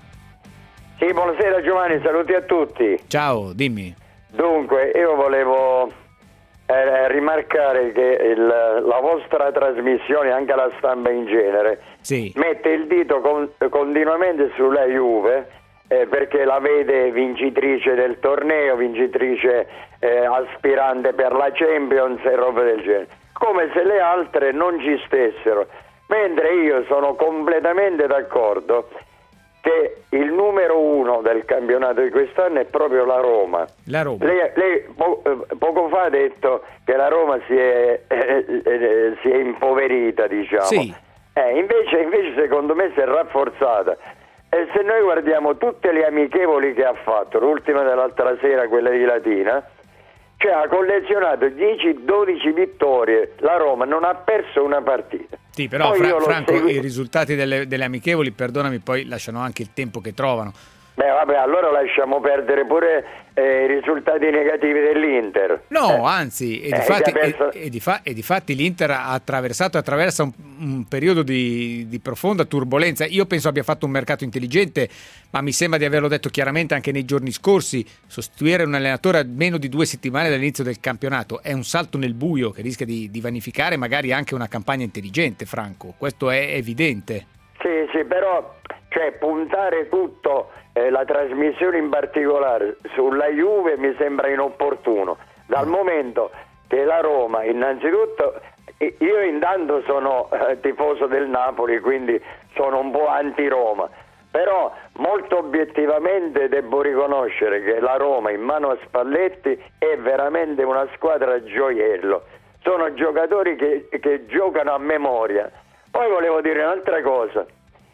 Sì, buonasera Giovanni, saluti a tutti. Ciao, dimmi. Dunque, io volevo eh, rimarcare che il, la vostra trasmissione, anche la stampa in genere, sì. mette il dito con, continuamente sulla Juve, Eh, perché la vede vincitrice del torneo, vincitrice eh, aspirante per la Champions e roba del genere, come se le altre non ci stessero, mentre io sono completamente d'accordo che il numero uno del campionato di quest'anno è proprio la Roma. La Roma. Lei, lei po- poco fa ha detto che la Roma si è, eh, eh, si è impoverita, diciamo. Sì. Eh, invece, invece secondo me si è rafforzata. E se noi guardiamo tutte le amichevoli che ha fatto, l'ultima dell'altra sera, quella di Latina, cioè ha collezionato dieci dodici vittorie, la Roma non ha perso una partita. Sì, però Fra- Franco, i risultati delle, delle amichevoli, perdonami, poi lasciano anche il tempo che trovano. Beh vabbè, allora lasciamo perdere pure eh, i risultati negativi dell'Inter. No, eh. anzi, e, eh, difatti, perso... e, e, difa- e difatti l'Inter ha attraversato e attraversa un, un periodo di, di profonda turbolenza. Io penso abbia fatto un mercato intelligente, ma mi sembra di averlo detto chiaramente anche nei giorni scorsi. Sostituire un allenatore a meno di due settimane dall'inizio del campionato è un salto nel buio che rischia di, di vanificare magari anche una campagna intelligente, Franco. Questo è evidente. Sì, sì, però cioè puntare tutto, eh, la trasmissione in particolare, sulla Juve mi sembra inopportuno, dal momento che la Roma, innanzitutto, io intanto sono eh, tifoso del Napoli, quindi sono un po' anti-Roma, però molto obiettivamente devo riconoscere che la Roma in mano a Spalletti è veramente una squadra gioiello, sono giocatori che, che giocano a memoria. Poi volevo dire un'altra cosa.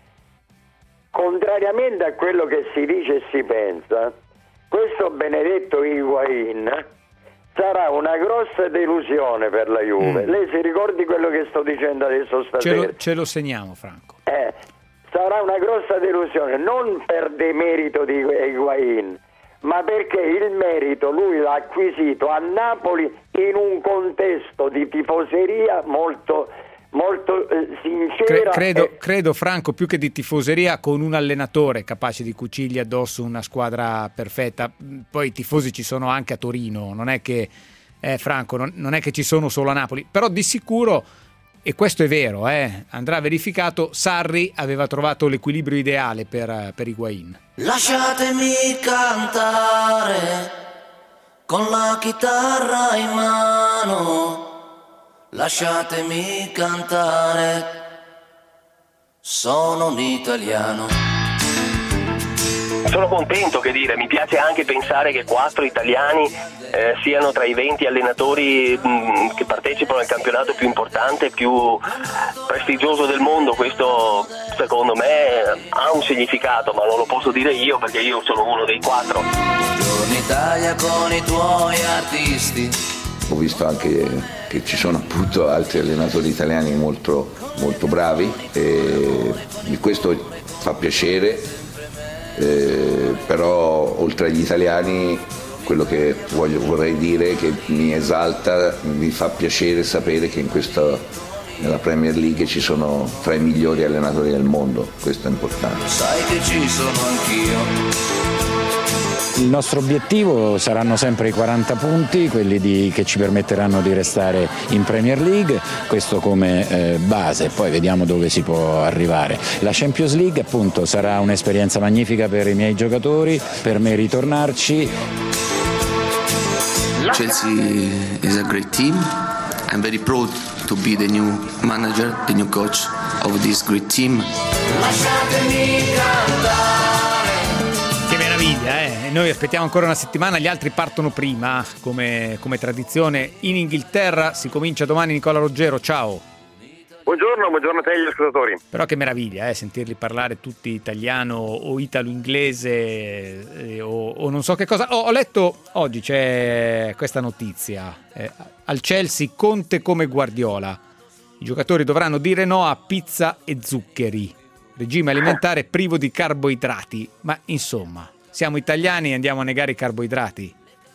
Contrariamente a quello che si dice e si pensa, questo benedetto Higuaín sarà una grossa delusione per la Juve. Mm. Lei si ricordi quello che sto dicendo adesso stasera? Ce lo, ce lo segniamo, Franco. Eh, sarà una grossa delusione, non per demerito di Higuaín, ma perché il merito lui l'ha acquisito a Napoli in un contesto di tifoseria molto... molto eh, sincera. Cre- credo, e... credo Franco, più che di tifoseria, con un allenatore capace di cucirgli addosso una squadra perfetta. Poi i tifosi ci sono anche a Torino, non è che eh, Franco non, non è che ci sono solo a Napoli, però di sicuro e questo è vero, eh, andrà verificato, Sarri aveva trovato l'equilibrio ideale per, per Higuaín. Lasciatemi cantare con la chitarra in mano, lasciatemi cantare, sono un italiano. Sono contento, che dire, mi piace anche pensare che quattro italiani eh, siano tra i venti allenatori mh, che partecipano al campionato più importante, più prestigioso del mondo. Questo secondo me ha un significato, ma non lo posso dire io perché io sono uno dei quattro. Buongiorno Italia con i tuoi artisti. Ho visto anche che ci sono appunto altri allenatori italiani molto, molto bravi e di questo fa piacere. Eh, però oltre agli italiani quello che voglio, vorrei dire che mi esalta, mi fa piacere sapere che in questa, nella Premier League ci sono tra i migliori allenatori del mondo, questo è importante. Sai che ci sono anch'io. Il nostro obiettivo saranno sempre i quaranta punti, quelli di, che ci permetteranno di restare in Premier League, questo come eh, base, poi vediamo dove si può arrivare. La Champions League appunto sarà un'esperienza magnifica per i miei giocatori, per me ritornarci. Chelsea is a great team. I'm very proud to be the new manager, the new coach of this great team. Lasciatemi cantare. Che meraviglia, eh? Noi aspettiamo ancora una settimana, gli altri partono prima, come, come tradizione. In Inghilterra si comincia domani. Nicola Roggero, ciao. Buongiorno, buongiorno a te e agli ascoltatori. Però che meraviglia, eh? Sentirli parlare tutti italiano o italo-inglese eh, o, o non so che cosa. Oh, ho letto oggi, c'è questa notizia, eh, al Chelsea Conte come Guardiola. I giocatori dovranno dire no a pizza e zuccheri. Regime alimentare privo di carboidrati, ma insomma, siamo italiani e andiamo a negare i carboidrati?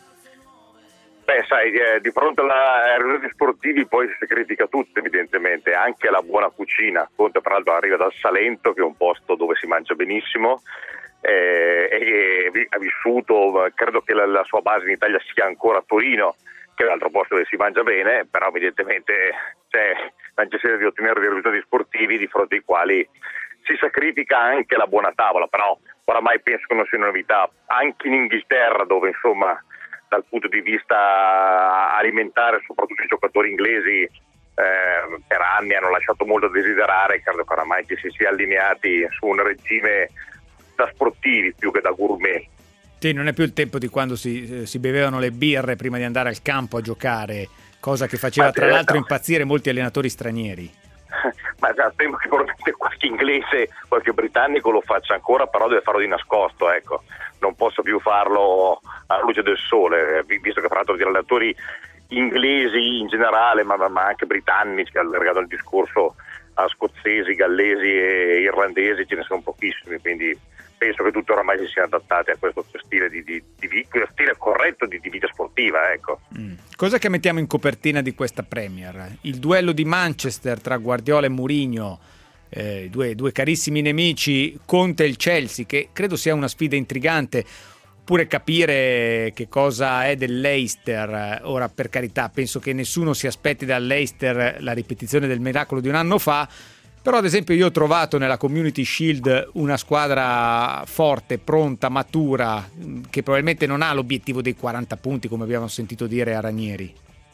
Beh, sai, eh, di fronte ai risultati sportivi poi si critica tutto, evidentemente, anche la buona cucina. Conte, tra l'altro, arriva dal Salento, che è un posto dove si mangia benissimo, eh, e ha vissuto, credo che la, la sua base in Italia sia ancora a Torino, che è un altro posto dove si mangia bene, però evidentemente c'è la necessità di ottenere dei risultati sportivi di fronte ai quali si sacrifica anche la buona tavola. Però oramai penso che non sia una novità, anche in Inghilterra, dove insomma dal punto di vista alimentare soprattutto i giocatori inglesi eh, per anni hanno lasciato molto a desiderare. Credo che oramai ci si sia allineati su un regime da sportivi più che da gourmet. Sì, non è più il tempo di quando si, si bevevano le birre prima di andare al campo a giocare, cosa che faceva tra l'altro impazzire molti allenatori stranieri. Ma temo che probabilmente qualche inglese, qualche britannico lo faccia ancora, però deve farlo di nascosto, ecco. Non posso più farlo alla luce del sole, visto che fra l'altro gli allenatori inglesi in generale, ma, ma anche britannici, allargato il discorso a scozzesi, gallesi e irlandesi, ce ne sono pochissimi, quindi penso che tutti oramai si siano adattati a questo stile di, di, di, di stile corretto di, di vita sportiva, ecco. Mm. Cosa che mettiamo in copertina di questa Premier? Il duello di Manchester tra Guardiola e Mourinho, eh, due, due carissimi nemici, Conte e il Chelsea, che credo sia una sfida intrigante. Oppure capire che cosa è del Leicester. Ora, per carità, penso che nessuno si aspetti dal Leicester la ripetizione del miracolo di un anno fa, però ad esempio io ho trovato nella Community Shield una squadra forte, pronta, matura, che probabilmente non ha l'obiettivo dei quaranta punti come abbiamo sentito dire a Ranieri.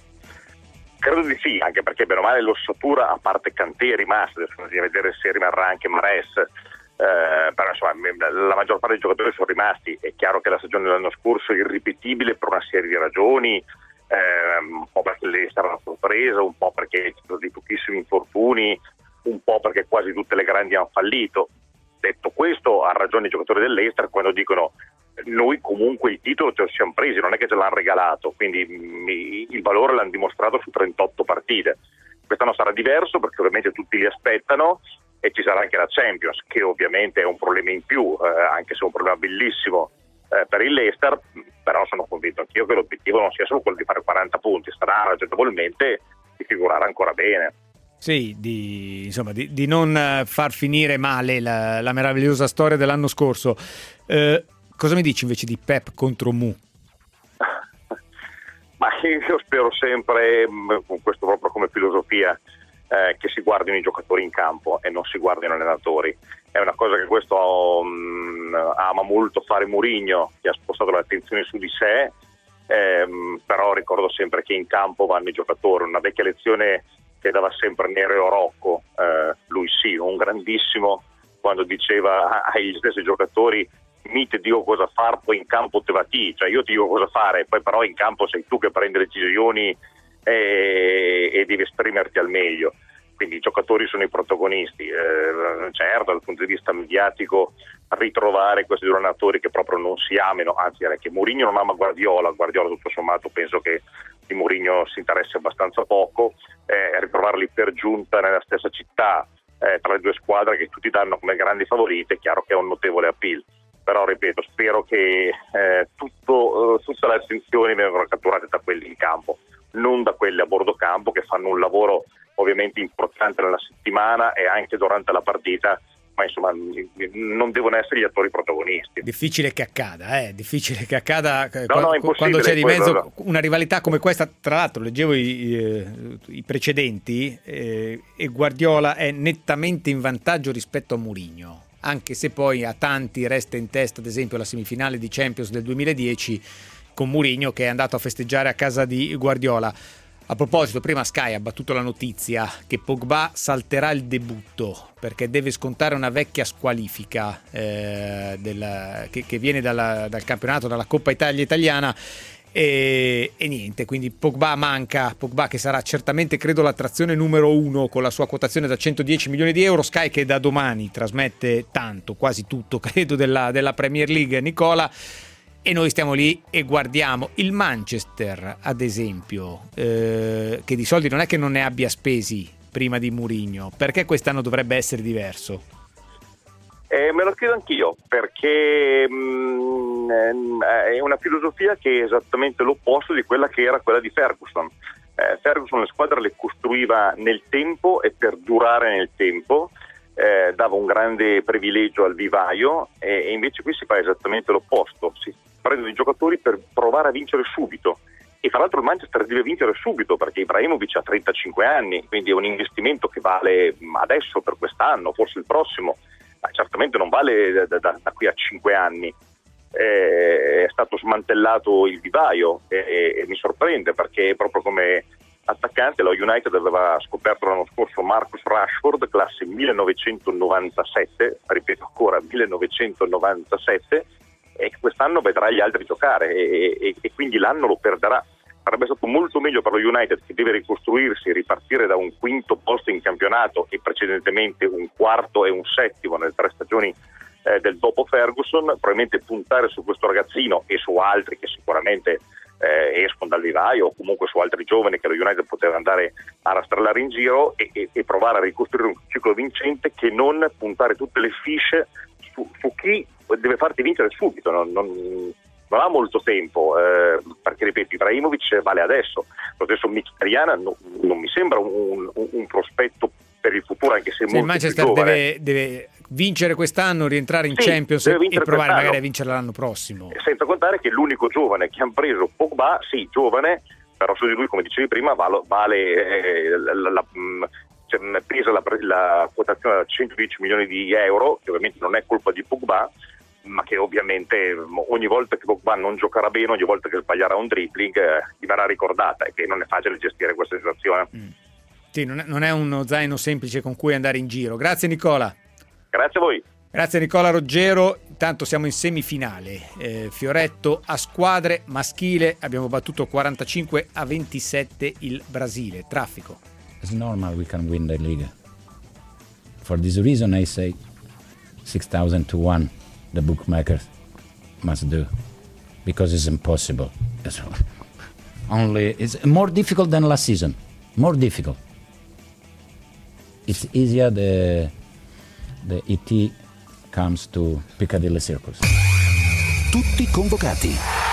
Credo di sì, anche perché bene o male l'ossatura, a parte Kanté, è rimasta. Adesso bisogna vedere se rimarrà anche Mahrez. Eh, però insomma la maggior parte dei giocatori sono rimasti. È chiaro che la stagione dell'anno scorso è irripetibile per una serie di ragioni, eh, un po' perché l'Leicester era una sorpresa, un po' perché ci sono dei pochissimi infortuni, un po' perché quasi tutte le grandi hanno fallito. Detto questo, ha ragione i giocatori dell'Leicester quando dicono noi comunque il titolo ce lo siamo presi, non è che ce l'hanno regalato, quindi mi, il valore l'hanno dimostrato su trentotto partite. Quest'anno sarà diverso perché ovviamente tutti li aspettano e ci sarà anche la Champions, che ovviamente è un problema in più, eh, anche se è un problema bellissimo eh, per il Leicester, però sono convinto anch'io che l'obiettivo non sia solo quello di fare quaranta punti, sarà ragionevolmente di figurare ancora bene. Sì, di, insomma, di, di non far finire male la, la meravigliosa storia dell'anno scorso. Eh, cosa mi dici invece di Pep contro Mu? Ma io spero sempre, con questo proprio come filosofia, eh, che si guardino i giocatori in campo e non si guardino gli allenatori. È una cosa che questo um, ama molto fare Mourinho, che ha spostato l'attenzione su di sé, ehm, però ricordo sempre che in campo vanno i giocatori. Una vecchia lezione che dava sempre Nereo Rocco, eh, lui sì, un grandissimo, quando diceva agli stessi giocatori: mi ti dico cosa fare, poi in campo te va ti, cioè io ti dico cosa fare, poi però in campo sei tu che prendi le decisioni e, e devi esprimerti al meglio. Quindi i giocatori sono i protagonisti. Eh, certo, dal punto di vista mediatico, ritrovare questi due allenatori che proprio non si amino, anzi direi che Mourinho non ama Guardiola, Guardiola tutto sommato penso che di Mourinho si interessi abbastanza poco, eh, ritrovarli per giunta nella stessa città, eh, tra le due squadre che tutti danno come grandi favorite, è chiaro che è un notevole appeal. Però ripeto, spero che eh, tutto, eh, tutte le attenzioni vengano catturate da quelli in campo, non da quelli a bordo campo che fanno un lavoro ovviamente importante nella settimana e anche durante la partita, ma insomma non devono essere gli attori protagonisti. Difficile che accada, eh? difficile che accada no, no, quando c'è di mezzo quello, una rivalità come questa. Tra l'altro leggevo i, eh, i precedenti eh, e Guardiola è nettamente in vantaggio rispetto a Mourinho, anche se poi a tanti resta in testa ad esempio la semifinale di Champions del duemiladieci con Mourinho che è andato a festeggiare a casa di Guardiola. A proposito, prima Sky ha battuto la notizia che Pogba salterà il debutto perché deve scontare una vecchia squalifica eh, del, che, che viene dalla, dal campionato, dalla Coppa Italia italiana e, e niente, quindi Pogba manca, Pogba che sarà certamente credo l'attrazione numero uno con la sua quotazione da centodieci milioni di euro. Sky che da domani trasmette tanto, quasi tutto credo della, della Premier League, Nicola. E noi stiamo lì e guardiamo il Manchester, ad esempio, eh, che di soldi non è che non ne abbia spesi prima di Mourinho. Perché quest'anno dovrebbe essere diverso? Eh, me lo chiedo anch'io, perché mh, è una filosofia che è esattamente l'opposto di quella che era quella di Ferguson. Eh, Ferguson le squadre le costruiva nel tempo e per durare nel tempo. Eh, dava un grande privilegio al vivaio e, e invece qui si fa esattamente l'opposto, si prendono i giocatori per provare a vincere subito e fra l'altro il Manchester deve vincere subito perché Ibrahimovic ha trentacinque anni, quindi è un investimento che vale adesso per quest'anno, forse il prossimo, ma certamente non vale da, da, da qui a cinque anni. Eh, è stato smantellato il vivaio e, e, e mi sorprende perché proprio come attaccante lo United aveva scoperto l'anno scorso Marcus Rashford, classe millenovecentonovantasette, ripeto ancora millenovecentonovantasette, e quest'anno vedrà gli altri giocare e, e, e quindi l'anno lo perderà. Sarebbe stato molto meglio per lo United che deve ricostruirsi, ripartire da un quinto posto in campionato e precedentemente un quarto e un settimo nelle tre stagioni eh, del dopo Ferguson, probabilmente puntare su questo ragazzino e su altri che sicuramente Eh, escono dal vivaio o comunque su altri giovani che lo United poteva andare a rastrellare in giro e, e, e provare a ricostruire un ciclo vincente che non puntare tutte le fiche su, su chi deve farti vincere subito, non, non, non ha molto tempo eh, perché ripeto Ibrahimovic vale adesso, lo stesso Mkhitaryan no, non mi sembra un, un, un prospetto per il futuro anche se sì, molto il Manchester più giovane. Deve, deve vincere quest'anno, rientrare in sì, Champions e provare quest'anno. magari a vincere l'anno prossimo. Senza contare che l'unico giovane che hanno preso, Pogba, sì, giovane, però su di lui, come dicevi prima, vale, vale eh, la, la, la, cioè, pesa la, la quotazione da centodieci milioni di euro, che ovviamente non è colpa di Pogba, ma che ovviamente ogni volta che Pogba non giocherà bene, ogni volta che sbaglierà un dribbling, eh, gli verrà ricordata e che non è facile gestire questa situazione. Mm. Sì, non è, non è uno zaino semplice con cui andare in giro. Grazie Nicola. Grazie a voi. Grazie Nicola Ruggero. Intanto siamo in semifinale. Eh, Fioretto a squadre maschile. Abbiamo battuto quarantacinque a ventisette il Brasile. Traffico. It's normal we can win the league. For this reason I say six thousand to one the bookmakers must do. Because it's impossible. It's only it's more difficult than last season. More difficult. It's easier the the E T comes to Piccadilly Circus. Tutti convocati.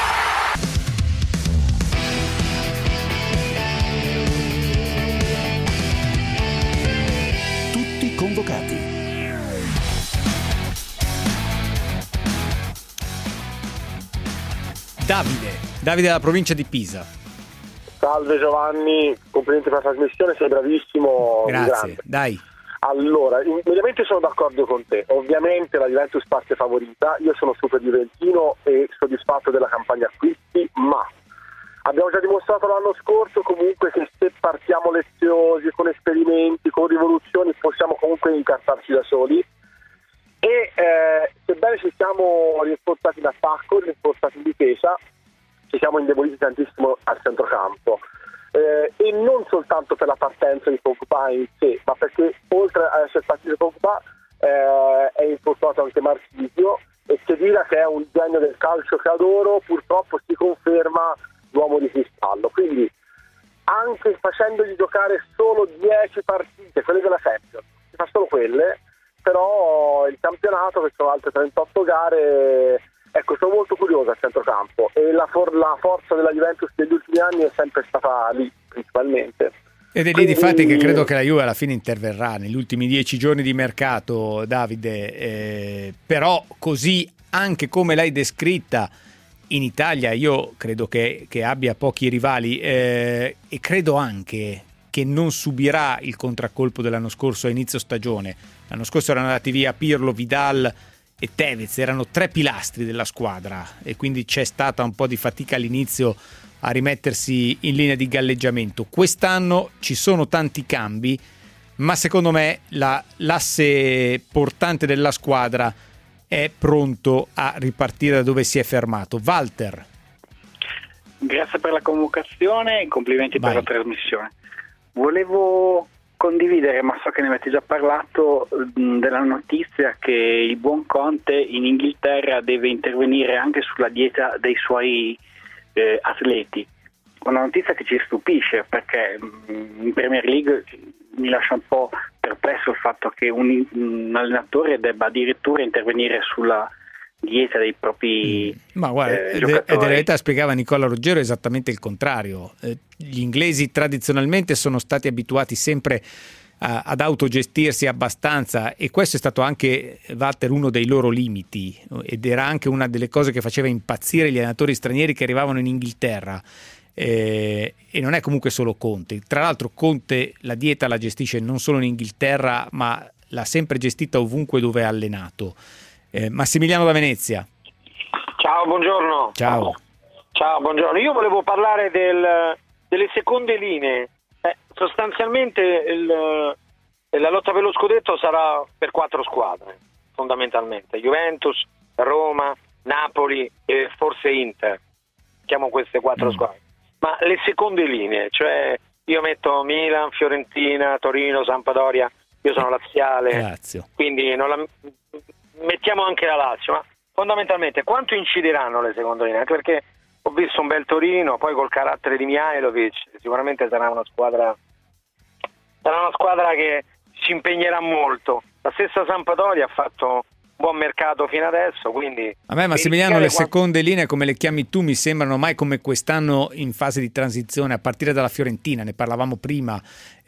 Tutti convocati. Davide, Davide della provincia di Pisa. Salve Giovanni, complimenti per la trasmissione, sei bravissimo. Grazie, grande. dai. Allora, immediatamente sono d'accordo con te, ovviamente la Juventus parte favorita, io sono super juventino e soddisfatto della campagna acquisti, ma abbiamo già dimostrato l'anno scorso comunque che se partiamo leziosi, con esperimenti, con rivoluzioni, possiamo comunque incartarci da soli e eh, sebbene ci siamo rinforzati in attacco, rinforzati in difesa, ci siamo indeboliti tantissimo al centrocampo. Eh, e non soltanto per la partenza di Pogba in sé, ma perché oltre ad essere partito Pogba eh, è infortunato anche Marchisio, e Khedira, che è un genio del calcio che adoro, purtroppo si conferma l'uomo di cristallo, quindi anche facendogli giocare solo dieci partite, quelle della Champions, si fa solo quelle, però il campionato, che sono altre trentotto gare, ecco, sono molto curioso al centrocampo e la, for- la forza della Juventus degli ultimi anni è sempre stata lì principalmente. Ed è lì Quindi... difatti che credo che la Juve alla fine interverrà negli ultimi dieci giorni di mercato, Davide, eh, però così anche come l'hai descritta in Italia io credo che, che abbia pochi rivali eh, e credo anche che non subirà il contraccolpo dell'anno scorso a inizio stagione. L'anno scorso erano andati via Pirlo, Vidal e Tevez, erano tre pilastri della squadra e quindi c'è stata un po' di fatica all'inizio a rimettersi in linea di galleggiamento. Quest'anno ci sono tanti cambi, ma secondo me la, l'asse portante della squadra è pronto a ripartire da dove si è fermato. Walter. Grazie per la convocazione e complimenti Vai. per la trasmissione. Volevo condividere, ma so che ne avete già parlato, della notizia che il buon Conte in Inghilterra deve intervenire anche sulla dieta dei suoi eh, atleti. Una notizia che ci stupisce, perché in Premier League mi lascia un po' perplesso il fatto che un, un allenatore debba addirittura intervenire sulla dieta dei propri Ma guarda, eh, ed, giocatori. ed in realtà spiegava Nicola Ruggero esattamente il contrario. Eh, gli inglesi tradizionalmente sono stati abituati sempre a, ad autogestirsi abbastanza e questo è stato anche, Walter, uno dei loro limiti ed era anche una delle cose che faceva impazzire gli allenatori stranieri che arrivavano in Inghilterra. Eh, e non è comunque solo Conte. Tra l'altro Conte la dieta la gestisce non solo in Inghilterra, ma l'ha sempre gestita ovunque dove è allenato. Eh, Massimiliano da Venezia. Ciao, buongiorno. Ciao. Ciao, buongiorno. Io volevo parlare del, delle seconde linee. Eh, sostanzialmente il, la lotta per lo scudetto sarà per quattro squadre, fondamentalmente. Juventus, Roma, Napoli e forse Inter. Chiamo queste quattro mm. squadre. Ma le seconde linee, cioè io metto Milan, Fiorentina, Torino, Sampdoria, io sono laziale, Lazio. Quindi non la, mettiamo anche la Lazio, ma fondamentalmente quanto incideranno le seconde linee? Anche perché ho visto un bel Torino, poi col carattere di Mihajlovic sicuramente sarà una squadra sarà una squadra che si impegnerà molto. La stessa Sampdoria ha fatto buon mercato fino adesso, quindi a me Massimiliano le quanto... seconde linee come le chiami tu mi sembrano mai come quest'anno in fase di transizione, a partire dalla Fiorentina, ne parlavamo prima,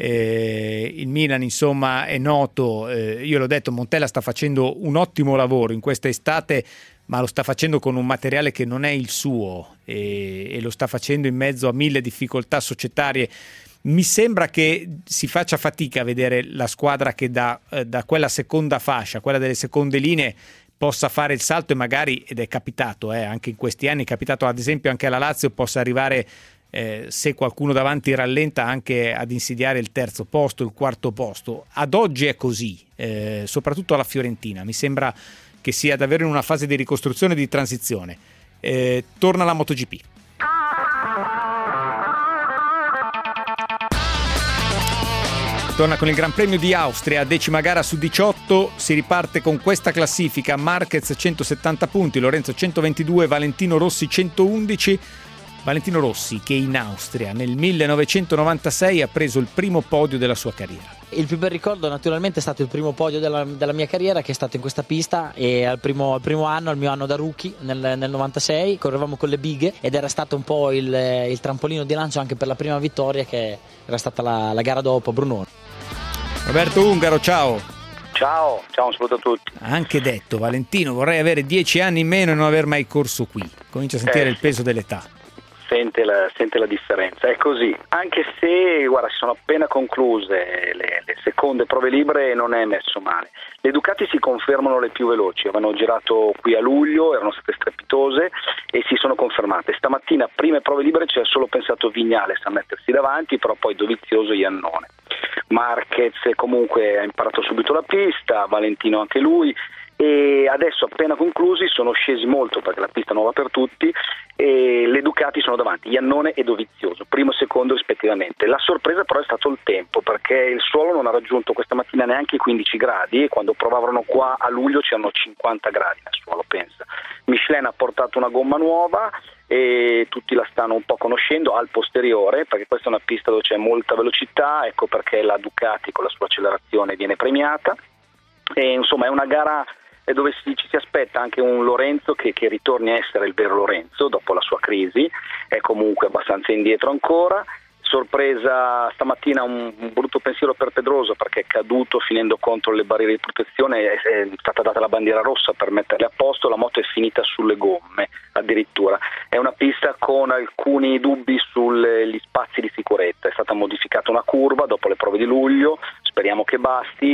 eh, il Milan insomma è noto, eh, io l'ho detto, Montella sta facendo un ottimo lavoro in questa estate, ma lo sta facendo con un materiale che non è il suo e, e lo sta facendo in mezzo a mille difficoltà societarie. Mi sembra che si faccia fatica a vedere la squadra che da, eh, da quella seconda fascia, quella delle seconde linee, possa fare il salto e magari, ed è capitato, eh, anche in questi anni, è capitato ad esempio anche alla Lazio, possa arrivare, eh, se qualcuno davanti rallenta, anche ad insidiare il terzo posto, il quarto posto. Ad oggi è così, eh, soprattutto alla Fiorentina. Mi sembra che sia davvero in una fase di ricostruzione e di transizione. Eh, torna la MotoGP. Torna con il Gran Premio di Austria, decima gara su diciotto, si riparte con questa classifica: Marquez centosettanta punti, Lorenzo centoventidue, Valentino Rossi centoundici. Valentino Rossi che in Austria nel millenovecentonovantasei ha preso il primo podio della sua carriera. Il più bel ricordo naturalmente è stato il primo podio della, della mia carriera, che è stato in questa pista, e al primo, al primo anno, al mio anno da rookie nel, nel novantasei, correvamo con le bighe ed era stato un po' il, il trampolino di lancio anche per la prima vittoria, che era stata la, la gara dopo a Brunone. Roberto Ungaro, ciao. Ciao, ciao, un saluto a tutti. Ha anche detto Valentino: vorrei avere dieci anni in meno e non aver mai corso qui. Comincia a sentire eh, il peso dell'età. sente la, sente la differenza. È così, anche se guarda, si sono appena concluse le, le seconde prove libere e non è messo male. Le Ducati si confermano le più veloci, avevano girato qui a luglio, erano state strepitose e si sono confermate. Stamattina prime prove libere ci ha solo pensato Vignales a mettersi davanti, però poi Dovizioso e Iannone. Marquez comunque ha imparato subito la pista, Valentino anche lui, e adesso appena conclusi sono scesi molto perché la pista è nuova per tutti e le Ducati sono davanti, Iannone e Dovizioso, primo e secondo rispettivamente. La sorpresa però è stato il tempo, perché il suolo non ha raggiunto questa mattina neanche i quindici gradi e quando provavano qua a luglio c'erano cinquanta gradi nel suolo, pensa. Michelin ha portato una gomma nuova e tutti la stanno un po' conoscendo al posteriore, perché questa è una pista dove c'è molta velocità, ecco perché la Ducati con la sua accelerazione viene premiata e insomma è una gara dove si, ci si aspetta anche un Lorenzo che, che ritorni a essere il vero Lorenzo dopo la sua crisi, è comunque abbastanza indietro ancora. Sorpresa stamattina un, un brutto pensiero per Pedroso perché è caduto finendo contro le barriere di protezione, è, è stata data la bandiera rossa per metterle a posto, la moto è finita sulle gomme addirittura. È una pista con alcuni dubbi sugli spazi di sicurezza, è stata modificata una curva dopo le prove di luglio, speriamo che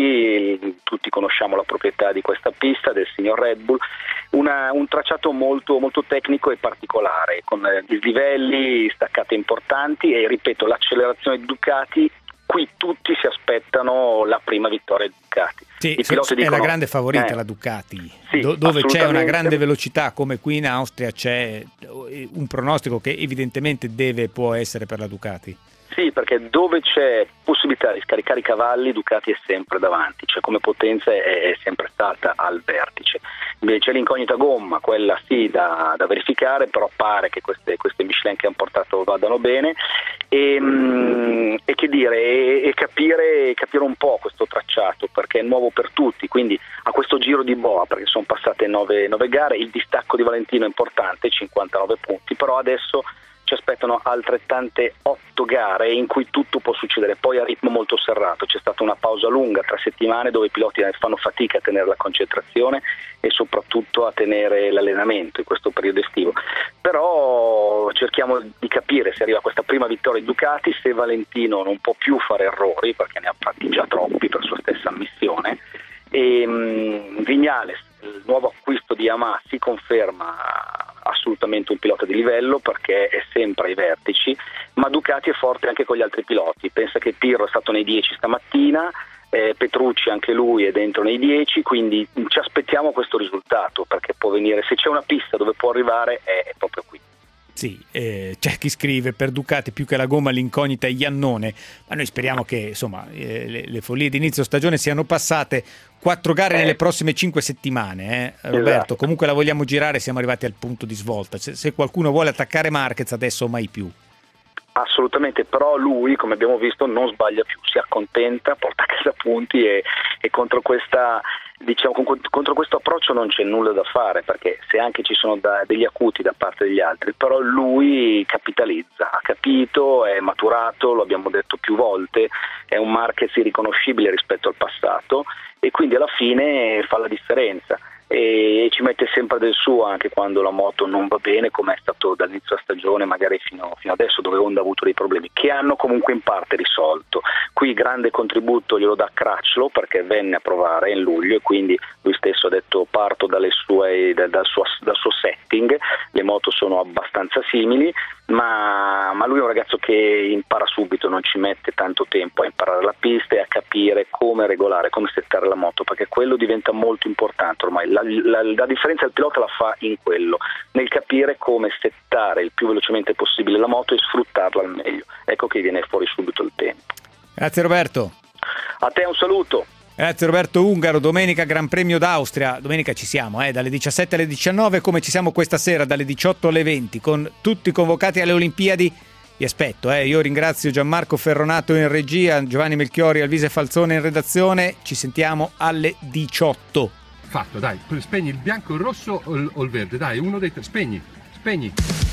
basti, tutti conosciamo la proprietà di questa pista, del signor Red Bull, una, un tracciato molto, molto tecnico e particolare, con dislivelli, staccate importanti e ripeto l'accelerazione di Ducati, qui tutti si aspettano la prima vittoria di Ducati. Sì, I piloti è dicono, la grande favorita eh, la Ducati, sì, Do- dove c'è una assolutamente. grande velocità come qui in Austria c'è un pronostico che evidentemente deve può essere per la Ducati. Sì, perché dove c'è possibilità di scaricare i cavalli Ducati è sempre davanti, cioè come potenza è, è sempre stata al vertice. C'è l'incognita gomma, quella sì da, da verificare, però pare che queste, queste Michelin che hanno portato vadano bene e, mh, e che dire, e, e capire, capire un po' questo tracciato perché è nuovo per tutti, quindi a questo giro di boa, perché sono passate nove, nove gare, il distacco di Valentino è importante, cinquantanove punti, però adesso ci aspettano altrettante otto gare in cui tutto può succedere, poi a ritmo molto serrato, c'è stata una pausa lunga, tre settimane dove i piloti fanno fatica a tenere la concentrazione e soprattutto a tenere l'allenamento in questo periodo estivo, però cerchiamo di capire se arriva questa prima vittoria di Ducati, se Valentino non può più fare errori perché ne ha fatti già troppi per sua stessa ammissione e um, Vignales, il nuovo acquisto di Yamaha, si conferma assolutamente un pilota di livello perché è sempre ai vertici, ma Ducati è forte anche con gli altri piloti, pensa che Pirro è stato nei dieci stamattina, eh, Petrucci anche lui è dentro nei dieci, quindi ci aspettiamo questo risultato perché può venire, se c'è una pista dove può arrivare è, è proprio qui. Sì, eh, c'è chi scrive per Ducati più che la gomma l'incognita è Iannone, ma noi speriamo che insomma eh, le, le follie di inizio stagione siano passate. Quattro gare eh. nelle prossime cinque settimane, eh, Roberto, esatto. Comunque la vogliamo girare, siamo arrivati al punto di svolta, se, se qualcuno vuole attaccare Marquez adesso o mai più. Assolutamente, però lui, come abbiamo visto, non sbaglia più, si accontenta, porta a casa punti e, e contro questa diciamo contro questo approccio non c'è nulla da fare, perché se anche ci sono da, degli acuti da parte degli altri, però lui capitalizza, ha capito, è maturato, lo abbiamo detto più volte, è un Marquez irriconoscibile rispetto al passato e quindi alla fine fa la differenza e ci mette sempre del suo anche quando la moto non va bene, come è stato dall'inizio della stagione, magari fino, fino adesso, dove Honda ha avuto dei problemi che hanno comunque in parte risolto. Qui grande contributo glielo dà Crutchlow perché venne a provare in luglio e quindi lui stesso ha detto parto dalle sue, dal, dal, suo, dal suo setting, le moto sono abbastanza simili, ma, ma lui è un ragazzo che impara subito, non ci mette tanto tempo a imparare la pista e a capire come regolare, come settare la moto, perché quello diventa molto importante ormai. La, la, la differenza del pilota la fa in quello, nel capire come settare il più velocemente possibile la moto e sfruttarla al meglio. Ecco che viene fuori subito il tempo. Grazie Roberto. A te un saluto. Grazie Roberto Ungaro. Domenica Gran Premio d'Austria, domenica ci siamo eh, dalle diciassette alle diciannove, come ci siamo questa sera dalle diciotto alle venti con tutti convocati alle Olimpiadi. Vi aspetto, eh. Io ringrazio Gianmarco Ferronato in regia, Giovanni Melchiori, Alvise Falzone in redazione, ci sentiamo alle diciotto. Fatto, dai, spegni il bianco, il rosso o il, o il verde, dai, uno dei tre, spegni, spegni.